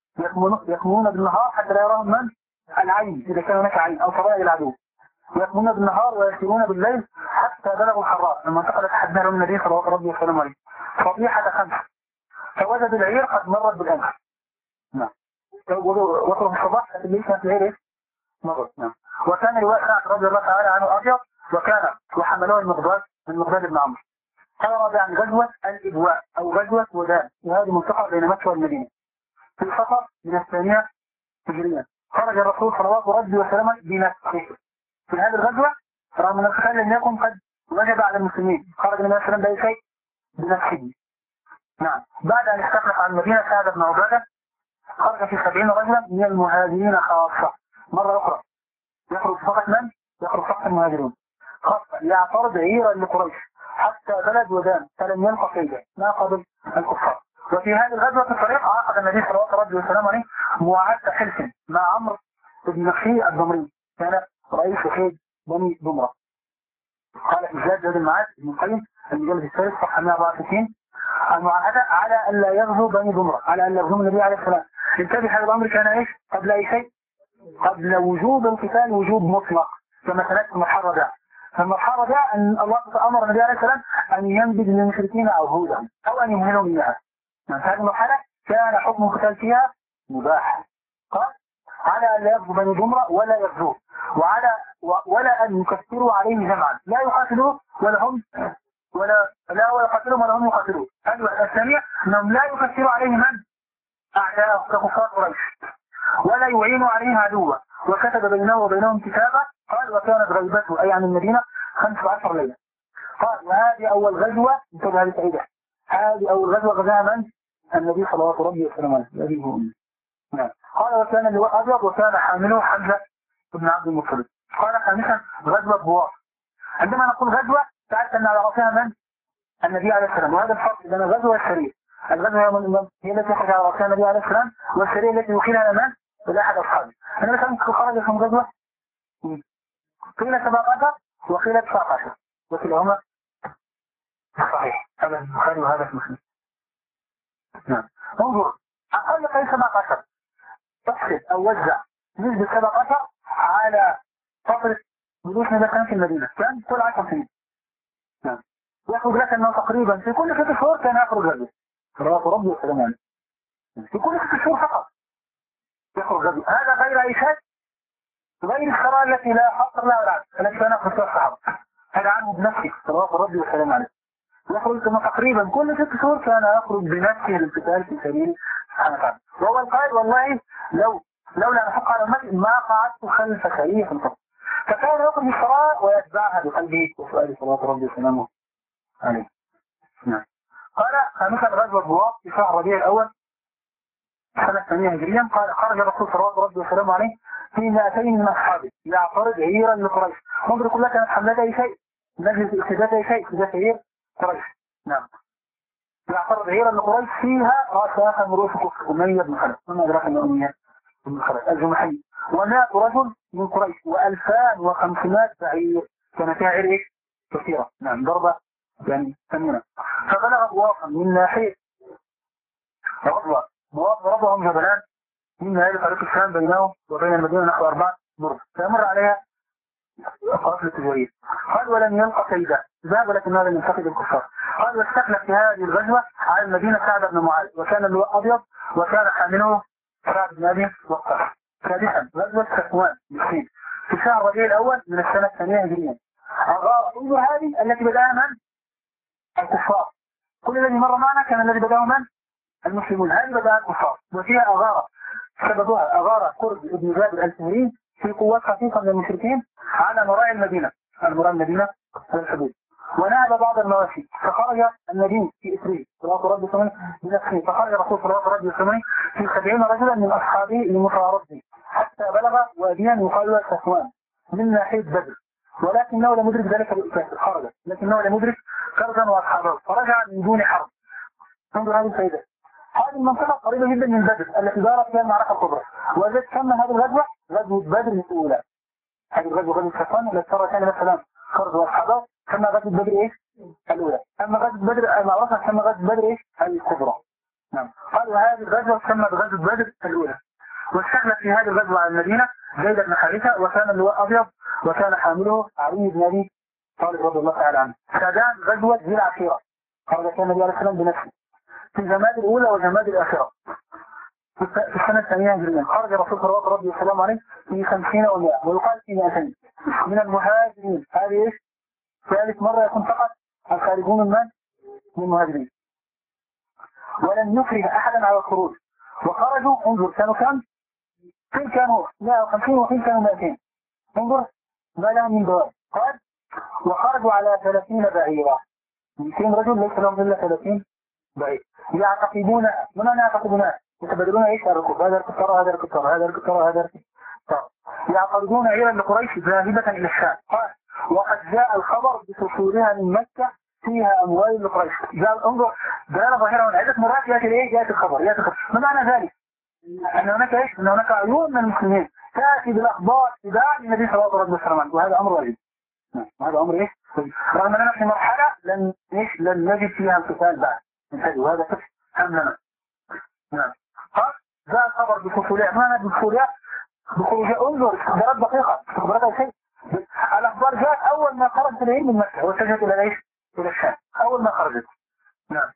يكمنون بالنهار حتى لا يراهم من؟ العين، إذا كان هناك عين أو طبائع العدو. يكمنون بالنهار ويسيرون بالليل حتى بلغوا الحراء، المنطقة التي حدها لهم النبي صلى الله عليه وسلم صبيحة خمس، فوجدوا العير قد مرت بالأمس. نعم. وصلوا في الصباح اللي كانت العير مرت. نعم. وكان رواية سعد رضي الله تعالى عنه أبيض، وكان وحملوه المقداد المقداد بن عمرو. خرج عن غزوة الإبواء أو غزوة ودان، وهذه منطقة بين مكة والمدينة في السفر من الثانية هجريا. خرج الرسول صلى الله عليه وسلم بنفسه في هذه الغزوة، رغم أن القتال لم يكن قد وجب على المسلمين. خرج النبي صلى الله عليه وسلم بأي شيء؟ بنفسه. نعم. بعد أن استخلف عن المدينة سعد بن عبادة، خرج في سبعين رجلا من المهاجرين خاصة. مرة أخرى يخرج فقط من؟ يخرج فقط المهاجرون خاصة يعترض عيرا لقريش حتى بلد ودان، فلم يلقى كيدا ما قبل الكفار. وفي هذه الغزوة في الطريق عقد النبي صلى الله عليه وسلم عليه معاهدة حلف مع عمرو بن نخي الضمري، كان رئيس حيد بني ضمرة. قال إجازة زاد المعاد ابن القيم المجلد الثالث صفحة مئة وأربعة وستين المعاهدة على أن لا يغزو بني ضمرة، على أن لا يغزو النبي عليه السلام. انتبه، هذا الأمر كان إيش؟ قبل أي شيء؟ قبل وجوب القتال وجوب مطلق، كما سنأتي المرحلة ده. فالمرحلة ده أن الله أمر النبي عليه السلام أن ينبذ للمشركين عهودهم أو أن يمهلهم إياها. هذه المرحلة كان حكم القتال فيها مباح. قال على أن لا يغزو بني ضمرة ولا يغزوه، وعلى ولا أن يكثروا عليه جمعا، لا يقاتلوه ولا هم ولا لا هو يقاتلهم ولا هم يقاتلوه. هذه الثانية أنهم لا يكثروا عليه من؟ أعداء ككفار قريش، ولا يعين عليه عدوا، وكتب بينه وبينهم كتابا. قال وكانت غيبته أي عن المدينة خمس عشر ليلة. قال وهذه أول غزوة، انتبه هذه سعيدة، هذه أول غزوة غزاها من؟ النبي صلى الله عليه وسلم. الذي هو نعم. قال وكان اللواء أبيض وكان حامله حمزة بن عبد المطلب. قال خامسا غزوة بواط. عندما نقول غزوة تعرف أن على رأسها من؟ النبي عليه السلام. وهذا الفرق بين الغزوة والسرية. الغزوة هي التي خرج على رأسها النبي عليه السلام، والسرية التي يخيلها من؟ لأحد أصحابه. النبي صلى الله عليه وسلم خرج كم غزوة؟ قيل سبعة عشر وقيل تسعة عشر، وكلاهما صحيح. هذا البخاري وهذا مسلم. نعم. انظر، أقل قيل سبعة عشر تحسب أو وزع نسبة سبعة عشر على فترة جلوس النبي في المدينة، كان كل عشر سنين. نعم. يخرج لك أنه تقريبا في كل ست شهور كان يخرج غزو. صلوات ربي وسلامه عليه. في كل ست شهور فقط يخرج غزو. هذا غير أي شيء، غير الشرائع التي لا حصر لها العدل التي كان يخرج فيها الصحابة. هذا عنه بنفسه صلوات ربي وسلامه عليه. يخرج كما تقريبا كل ست شهور كان يخرج بنفسه للقتال في سبيل سبحانه وتعالى. وهو القائل والله لو لولا ان احق على المسجد ما قعدت خلف سريه الفضل. فكان يخرج الصلاه ويتبعها بقلبه وسؤال صلاه ربي وسلامه عليه. نعم. قال خامسا غزوه بواط في شهر ربيع الاول سنه ثانيه هجريا. قال خرج الرسول صلى الله عليه وسلم عليه في مئتين من اصحابه يعترض عيرا لقريش. انظر كلها كانت حملات اي شيء، نجد احتجاج اي شيء، احتجاج عير قريش. نعم. يعترض عيرا لقريش فيها رأسها من رؤوس كفر أمية بن خلف، وما أدراك أن أمية بن خلف الجمحي، ومائة رجل من قريش وألفان وخمسمائة بعير، كان فيها عير إيش؟ كثيرة. نعم. ضربة يعني ثمينة. فبلغ بواطا من ناحية رضوة، بواط ضربهم جبلان من ناحية طريق الشام بينه وبين المدينة نحو أربعة برد، فيمر عليها قافلة تجارية. قال ولم يلقى كيدا، ذهب لكن هذا ينتقد الكفار. قال واستخلف في هذه الغزوة على المدينة سعد بن معاذ، وكان اللواء أبيض وكان حامله سعد بن أبي وقاص. سادسا غزوة صفوان بالصين في شهر ربيع الأول من السنة الثانية هجريا. انظر هذه التي بدأها من؟ الكفار. كل الذي مر معنا كان الذي بدأه من؟ المسلمون. هذه بدأها الكفار وفيها أغارة، سببها أغارة قرب ابن جابر الفهري في قوات خفيفة من المشركين على مراعي المدينة على مراعي المدينة والحدود، ونهب بعض المواشي، فخرج النبي في إسرائيل صلوات ربي وسلامه بنفسه، فخرج الرسول صلوات ربي وسلامه في سبعين رجلا من أصحابه لمطاردته حتى بلغ واديا يقال له سفوان من ناحية بدر، ولكنه لم يدرك ذلك بالكافر، خرج لكنه لم يدرك كرزا وأصحابه فرجع من دون حرب. انظر هذه الفائدة. هذه المنطقة قريبة جدا من بدر التي دارت فيها المعركة الكبرى، وذلك سمى هذه الغزوة غزوة بدر الأولى. هذه الغزوة غزوة سفوان التي صار كان مثلا كرز وأصحابه سمى غزوة بدر إيش؟ الأولى. أما غزوة بدر المعركة سمى غزوة بدر إيش؟ الكبرى. نعم. قالوا هذه الغزوة سمى بغزوة بدر الأولى. واستخلف في هذه الغزوة على المدينة زيد بن حارثة، وكان اللواء أبيض، وكان حامله علي بن أبي طالب رضي الله تعالى عنه. كان غزوة ذي العشيرة، خرج كان النبي عليه السلام بنفسه في الجماد الأولى وجماد الآخرة في السنة الثانية هجريا. خرج الرسول صلى الله عليه وسلم عليه في خمسين ومائة، ويقال في مائتين من المهاجرين. هذه إيش؟ ثالث مرة يكون فقط الخارجون من من المهاجرين، ولم يكره أحدا على الخروج. وخرجوا، انظر كانوا كم؟ فين كانوا؟ مائة وخمسين وفين كانوا مائتين. انظر ما لهم من دوام. قال وخرجوا على ثلاثين بعيرا، مئتين رجل ليس لهم إلا ثلاثين بعير، يعتقدون من أن يعتقدون يتبادلون ايش الركوب، هذا ركوب ترى هذا ركوب ترى هذا ركوب ترى هذا ركوب ترى، يعتقدون عيرا لقريش ذاهبة إلى الشام. قال وقد جاء الخبر بفصولها من مكة فيها أموال لقريش. جاء انظر دلالة ظاهرة من عدة مرات يأتي الايه؟ يأتي الخبر يأتي الخبر. ما معنى ذلك؟ أن هناك ايش؟ أن هناك عيون من المسلمين تأتي بالأخبار تباع للنبي صلى الله عليه وسلم، وهذا أمر واجب. هذا أمر ايش؟ رغم أننا في مرحلة لن ايش؟ لن نجد فيها القتال بعد، وهذا فقه همنا. نعم. جاء الخبر بفصولها، ما معنى بفصولها؟ بخروجها. انظر استخبارات دقيقة، استخبارات أي شيء. الأخبار جاءت أول ما خرجت العير من مكة واتجهت إلى ايش؟ إلى الشام، أول ما خرجت. نعم.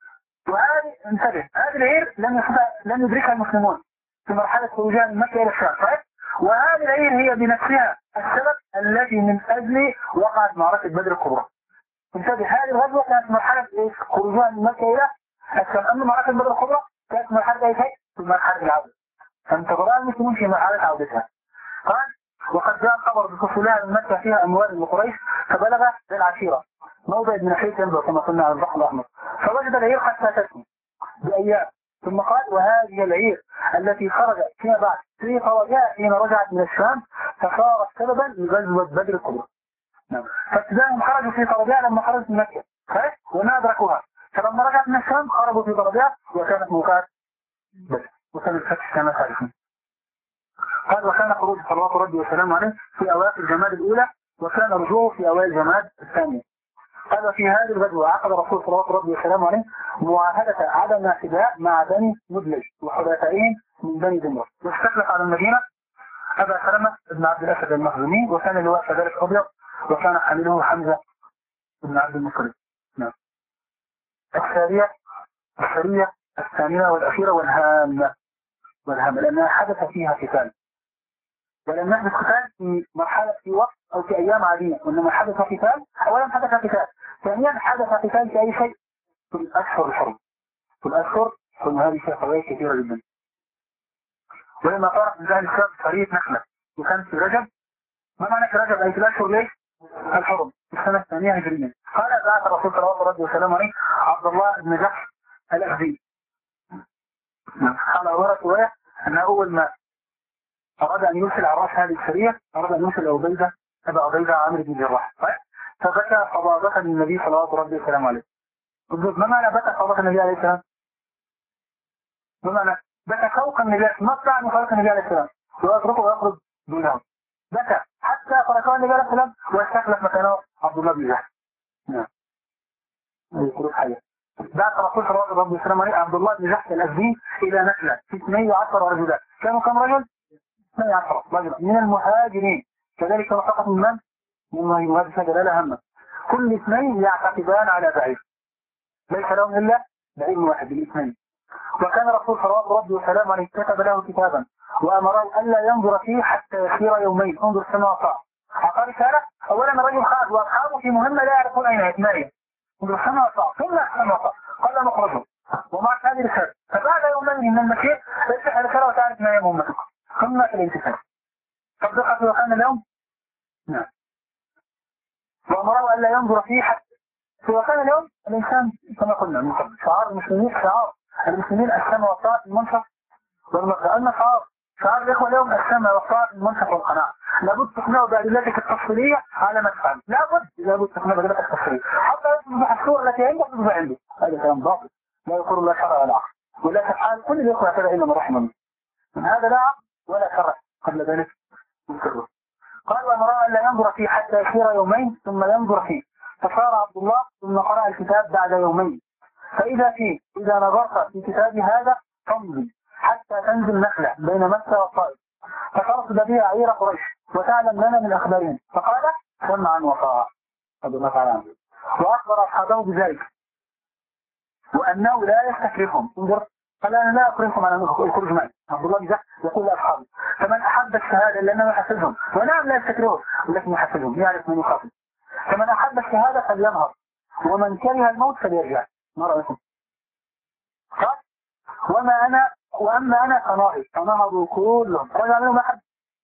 وهذه انتبه، هذه العير لم لم يدركها المسلمون في مرحلة خروجها من مكة إلى الشام، صحيح؟ وهذه العير هي بنفسها السبب الذي من أجله وقعت معركة بدر الكبرى. انتبه، هذه الغزوة كانت مرحلة ايش؟ خروجها من مكة إلى الشام. أما معركة بدر الكبرى كانت مرحلة اي شيء؟ في مرحلة العودة. فانتظرها المسلمون في مرحلة عودتها. قال وقد جاء الخبر بفصولها من مكة فيها أموال لقريش، فبلغ ذي العشيرة موضع ابن حيث ينبع كما قلنا على البحر الأحمر، فوجد العير قد فاتته بأيام. ثم قال وهذه العير التي خرجت فيما بعد في خرجها حين رجعت من الشام فصارت سببا لغزوة بدر الكبرى. نعم. فابتداءهم خرجوا في خرجها لما خرجت من مكة، صحيح؟ وما أدركوها، فلما رجعت من الشام خرجوا في خرجها وكانت موقعة بدر، وكان الفتح كما تعرفون. قال وكان خروج صلوات ربي وسلامه عليه في أواخر جماد الأولى، وكان رجوعه في أوائل جماد الثانية. قال وفي هذه الغزوة عقد الرسول صلوات ربي وسلامه عليه معاهدة عدم اعتداء مع بني مدلج وحلفائهم من بني دمر، واستخلف على المدينة أبا سلمة بن عبد الأسد المخزومي، وكان اللواء كذلك أبيض، وكان حامله حمزة بن عبد المطلب. نعم. السارية السارية الثانية والأخيرة والهامة والهامة لأنها حدث فيها قتال، ولم يحدث قتال في مرحلة في وقت أو في أيام عادية، وإنما حدث قتال. أولا حدث قتال، ثانيا حدث قتال في أي شيء في الأشهر الحرم. في الأشهر الحرم هذه فيها فوائد كثيرة جدا. ولما طارق من ذلك الشاب سرية نخلة، وكان في رجب. ما معنى في رجب؟ أي في الأشهر ليش؟ الحرم في السنة الثانية هجريا. قال بعث الرسول صلى الله عليه وسلم عليه عبد الله بن جحش الأخزي. قال ورد رواية أن أول ما أراد أن يرسل على رأس هذه السرية أراد أن يرسل عبيدة أبا عبيدة عامر بن جراح، فبكى فضاضة النبي صلى الله عليه وسلم عليه. ما معنى بكى فضاضة النبي عليه السلام؟ ما معنى بكى فوق النبي؟ ما طلع من فوق النبي عليه السلام ويتركه ويخرج دونه، بكى حتى فركه النبي عليه السلام واستخلف مكانه عبد الله بن جحش. نعم. يقول حاجة. بعث الرسول صلى الله عليه وسلم عليه عبد الله بن جحش الأزدي إلى نخلة في اثني عشر رجلا. كانوا كم رجل؟ اثني عشر رجلا من المهاجرين، كذلك فقط من من؟ من المهاجرين دلالة هامة. كل اثنين يعتقدان على بعير، ليس لهم إلا بعير واحد الاثنين. وكان الرسول صلى الله عليه وسلم عليه كتب له كتابا وأمره ألا ينظر فيه حتى يسير يومين. انظر سنة وطاع أعطى رسالة. أولا الرجل خرج وأصحابه في مهمة لا يعرفون أين يتماري. انظر سنة وطاع ثم سنة وطاع قال نخرجه ومعك هذه رسالة. فبعد يومين من المسير افتح الرسالة وتعرف ما هي مهمتك ثم الانتفاع. صدقت وكان اليوم؟ نعم. وأمره ألا ينظر فيه حتى في وكان اليوم الإنسان كما قلنا من قبل شعار المسلمين، شعار المسلمين السمع والطاعة المنصف والمقنعة. أما شعار شعار الإخوة اليوم السمع والطاعة المنصف والقناعة. لابد تقنعه بأدلتك التفصيلية على ما تفعل، لابد لابد تقنعه بأدلتك التفصيلية حتى تصبح الصورة التي عندك تصبح عنده. هذا كلام باطل لا يقر الله شرع ولا عقل، ولا تفعل كل الإخوة هكذا إلا من رحم الله. من هذا لا عقل ولا شرع قبل ذلك ينكره. قال وأمره ألا ينظر فيه حتى يسير يومين ثم ينظر فيه، فصار عبد الله ثم قرأ الكتاب بعد يومين، فإذا فيه إذا نظرت في كتاب هذا فامضي حتى تنزل نخلة بين مكة والطائف فترصد بها عير قريش وتعلم لنا من أخبارهم. فقال سمعا وطاعة. وأخبر أصحابه بذلك وأنه لا يستكرههم. انظر، قال أنا لا أكرهكم على الخروج معي. عبد الله بن جحش يقول لأصحابه فمن أحب الشهادة لأنه يحفظهم، ونعم لا يستكرههم ولكن يحفظهم يعرف من يخاطب. فمن أحب الشهادة فلينهض ومن كره الموت فليرجع. ما رأيكم؟ قال وما أنا وأما أنا فناهض فنهضوا كلهم رجع منهم أحد،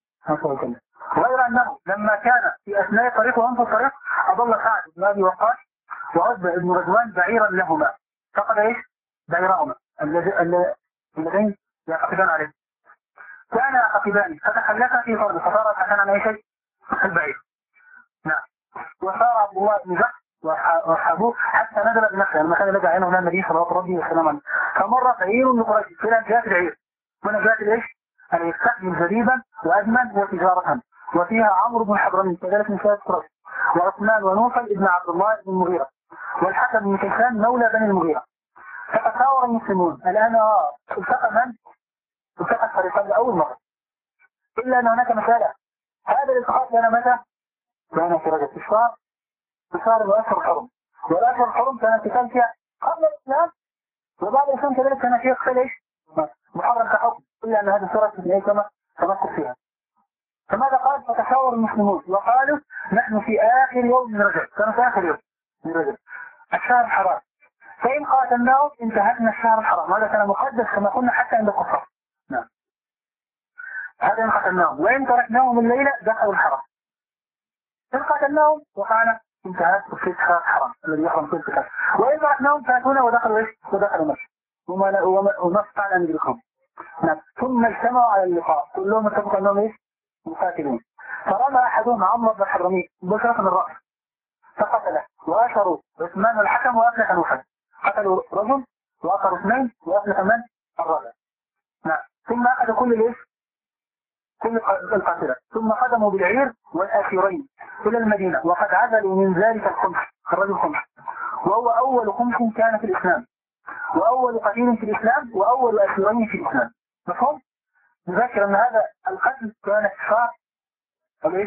غير أنه لما كان في أثناء طريقه وهم في الطريق أضل سعد بن أبي وقاص وعتبة بن رضوان بعيرا لهما، فقد إيش بعيرهما اللذين يعتقدان عليه، كان يعتقدان فتخلفا في فرض فصار الحسن عن أي شيء البعير. نعم. وصار عبد الله بن جحش وأصحابه حتى نزل بنخلة المكان الذي عينه هنا النبي صلى الله عليه وسلم، فمر بعير من قريش إلى جهة العير، من جهة الإيش أن يستخدم جديدا وأجمل وتجارة، وفيها عمرو بن حضرمي كذلك من سيد قريش، وعثمان ونوفل ابن عبد الله بن المغيرة، والحكم بن كيسان مولى بني المغيرة. فتساور المسلمون الآن التقى من؟ التقى الفريقان لأول مرة، إلا أن هناك مسألة. هذا الالتقاء كان متى؟ كان في رجب الشهر بشهر الأشهر الحرم، والأشهر الحرم كان القتال فيها قبل الإسلام وبعد الإسلام كذلك كان فيها قتال إيش؟ محرم كحكم، إلا أن هذه السورة استثنائية كما تذكر فيها. فماذا قال؟ فتشاور المسلمون وقالوا نحن في آخر يوم من رجب، كانوا في آخر يوم من رجب الشهر الحرام، فإن قاتلناهم انتهكنا الشهر الحرام، هذا كان مقدس كما قلنا حتى عند الكفار. نعم. هذا إن قاتلناهم، وإن تركناهم الليلة دخلوا الحرام. إن قاتلناهم وقعنا انتهاك في الشهر الحرام الذي يحرم في القتال، وإن تركناهم فاتونا ودخلوا إيش؟ ودخلوا مكة وما استطعنا أن ندركهم. نعم. ثم اجتمعوا على اللقاء كلهم اتفقوا أنهم إيش؟ مقاتلون. فرمى أحدهم عمرو بن حضرمي بشرة من الرأس فقتله، وأشروا عثمان الحكم وأفلح نوفل، قتلوا رجل وأخروا اثنين وأفلح من؟ الرابع. نعم. ثم أخذ كل الإيش؟ كل القاتلة، ثم قدموا بالعير والآخرين إلى المدينة، وقد عزلوا من ذلك الخمس، خرجوا الخمس، وهو أول خمس كان في الإسلام، وأول قتيل في الإسلام، وأول أسيرين في الإسلام. مفهوم؟ نذكر أن هذا القتل كان شهر الإيش؟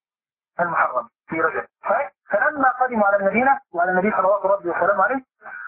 المحرم في رجب. فلما قدموا على المدينة وعلى النبي صلوات ربي وسلامه عليه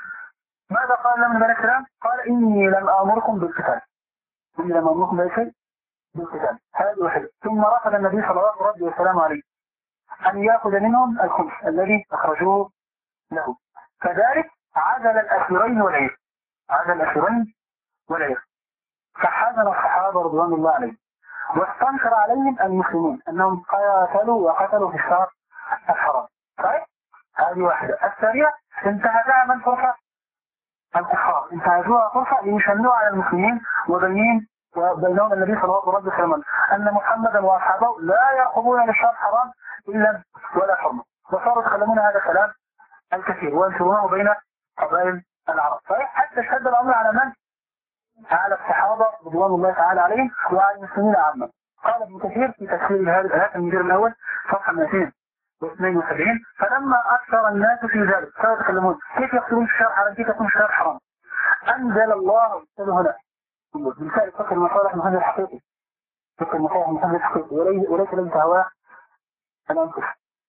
ماذا قال لهم النبي السلام؟ قال إني لم أمركم بالقتال، إني لم أمركم بأي شيء بالقتال. هذا واحد. ثم رفض النبي صلوات ربي وسلامه عليه أن يأخذ منهم الخمس الذي أخرجوه له، كذلك عزل الأسيرين والعير، عزل الأسيرين والعير. فحزن الصحابة رضوان الله عليهم، واستنكر عليهم المسلمون أنهم قاتلوا وقتلوا في الشهر الحرام. طيب هذه واحدة. الثانية انتهزها من فرصة الكفار، انتهزوها فرصة ليشنوا على المسلمين وبينهم وبينهم النبي صلى الله عليه وسلم أن محمدا وأصحابه لا يرقبون للشهر الحرام إلا ولا حرمة، وصاروا يتكلمون هذا الكلام الكثير وينشرونه بين قبائل العرب. طيب حتى اشتد الأمر على من؟ على الصحابة رضوان الله تعالى عليهم وعلى المسلمين عامة. قال ابن كثير في تفسير هذه الآيات المدير الأول صفحة مئتين واثنين وسبعين فلما أكثر الناس في ذلك صاروا يتكلمون كيف يقتلون في الشهر حرام، كيف يكون الشهر حرام، أنزل الله هنا بالفعل فكر المصالح محمد الحقيقي، فكر المصالح محمد الحقيقي وليس ليس هواه الأنفس.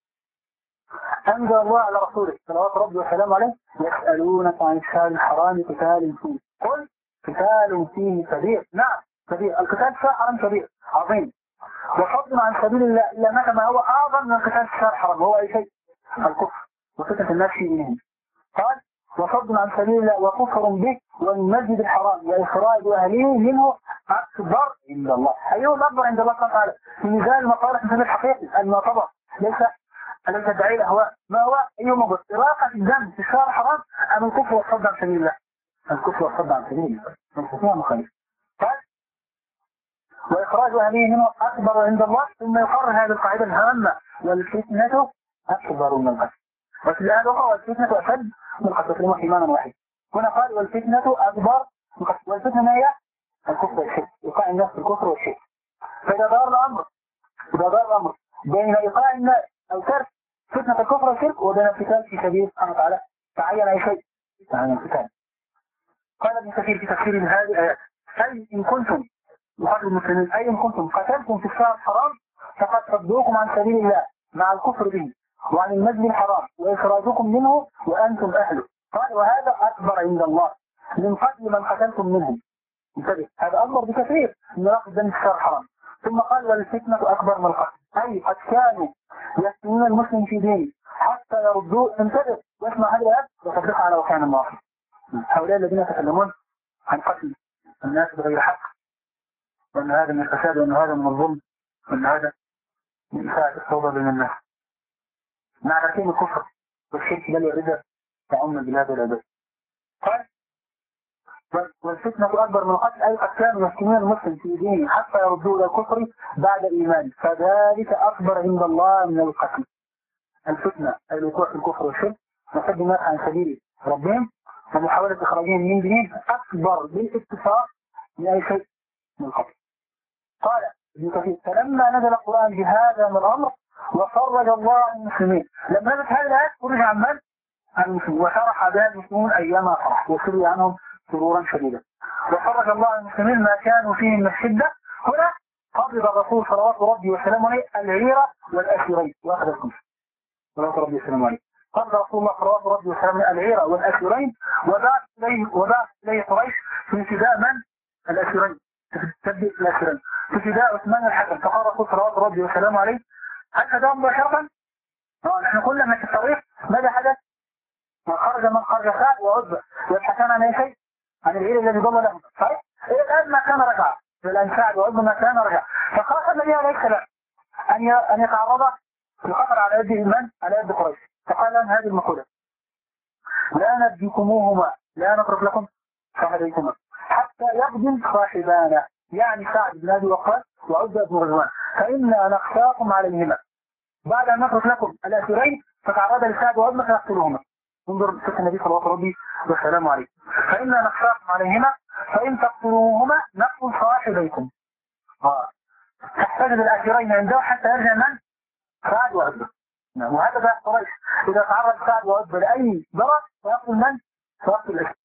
أنزل الله على رسوله صلوات ربي وسلامه عليه يسألونك عن الشهر الحرام قتال فيه قل قتال فيه كبير. نعم كبير، القتال فيه حرام كبير عظيم، وصد عن سبيل الله إلا ما كما هو أعظم من القتال في الشهر الحرام، هو أي شيء؟ الكفر وفتنة الناس في دينهم. قال وصد عن سبيل الله وكفر به والمسجد الحرام وإخراج أهله منه أكبر عند الله. أيهما أكبر عند الله سبحانه وتعالى؟ في ميزان المصالح مثل الحقيقي المعتبر، ليس الذي تدعي الأهواء. ما هو أيهما أكبر؟ إراقة الدم في الشهر الحرام أم الكفر والصد عن سبيل الله؟ الكفر والصد عن سبيل الله فيها مخالف. وإخراج أهله منه أكبر عند الله. ثم يقرر هذه القاعدة الهامة: والفتنة أكبر من القتل. وفي الآية الأخرى: والفتنة أشد من القتل، كلمة إيمانا واحد. هنا قال: والفتنة أكبر من القتل. والفتنة ما هي؟ الكفر والشرك، إيقاع الناس في الكفر والشرك. فإذا دار الأمر إذا دار الأمر بين إيقاع الناس أو ترك فتنة الكفر والشرك وبين القتال في سبيل سبحانه وتعالى، تعين أي شيء تعين القتال. قال ابن كثير في تفسير هذه الآيات: أي إن كنتم يقاتل المسلمين أي إن كنتم قتلتم في الشهر الحرام فقد صدوكم عن سبيل الله مع الكفر به وعن المسجد الحرام وإخراجكم منه وأنتم أهله. قال: وهذا أكبر عند الله من قتل من قتلتم منهم. انتبه، هذا أكبر بكثير من رقص دم الشهر الحرام. ثم قال: والفتنة أكبر من القتل. أي قد كانوا يفتنون المسلم في دينه حتى يردوه. انتبه واسمع هذه الآيات وصدقها على وكان الناصر. هؤلاء الذين يتكلمون عن قتل الناس بغير حق، وأن هذا من الفساد، وأن هذا من الظلم، وأن هذا من إساءة الصوبة بين الناس، مع ركين الكفر والشرك بل يرد تعم بلاد العباد. قال: والفتنة أكبر من القتل. أي قد كانوا يفتنون المسلم في دينه حتى يردوه إلى الكفر بعد الإيمان، فذلك أكبر عند الله من القتل. الفتنة أي الوقوع في الكفر والشرك وصد الناس عن سبيل ربهم ومحاولة إخراجهم من دينهم أكبر بالاتفاق من أي شيء من القتل. قال ابن كثير: فلما نزل القرآن بهذا من الأمر وفرج الله عن المسلمين. لما نزلت هذه الآيات فرج عن من؟ عن المسلمين، وشرح بها المسلمون أيام فرح وسري عنهم سرورا شديدا. وفرج الله عن المسلمين ما كانوا فيه من الشدة. هنا قبض الرسول صلوات ربي وسلامه عليه العيرة والأسيرين وأخذ الخمس صلوات ربي وسلامه عليه. قبض رسول الله صلوات ربي وسلامه العيرة والأسيرين، وبعث إليه وبعث إليه قريش في فداء من؟ الأسيرين، تبدأ الأسيرين في فداء عثمان الحكم. فقال رسول صلوات ربي وسلامه عليه: هل فداهم مباشرة؟ نحن كلنا في الطريق ماذا حدث؟ من خرج من خرج خاء وعزة يبحثان عن أي شيء؟ عن العير الذي ضل لهم. صحيح؟ إلى الآن ما كان رجع، إلى الآن سعد وعزة ما كان رجع. فقال النبي عليه السلام أن أن يتعرض الخطر على يد من؟ على يد قريش. فقال لهم هذه المقولة: لا نبديكموهما، لا نترك لكم صاحبيكما حتى يقدم صاحبانا، يعني سعد بن أبي وقاص وعزة بن رضوان، فإنا نخشاكم عليهما. بعد أن نترك لكم الأسيرين فتعرض لسعد وعزة فيقتلوهما. انظر سيدنا النبي صلى الله عليه وسلم عليه: فإنا نخشاكم عليهما فإن تقتلوهما نقتل صاحبيكم. آه. تحتجب الأسيرين عنده حتى يرجع من؟ سعد وعزة. وهذا بقى قريش إذا تعرض سعد وعزة لأي ضرر فيقتل من؟ فيقتل الأسير.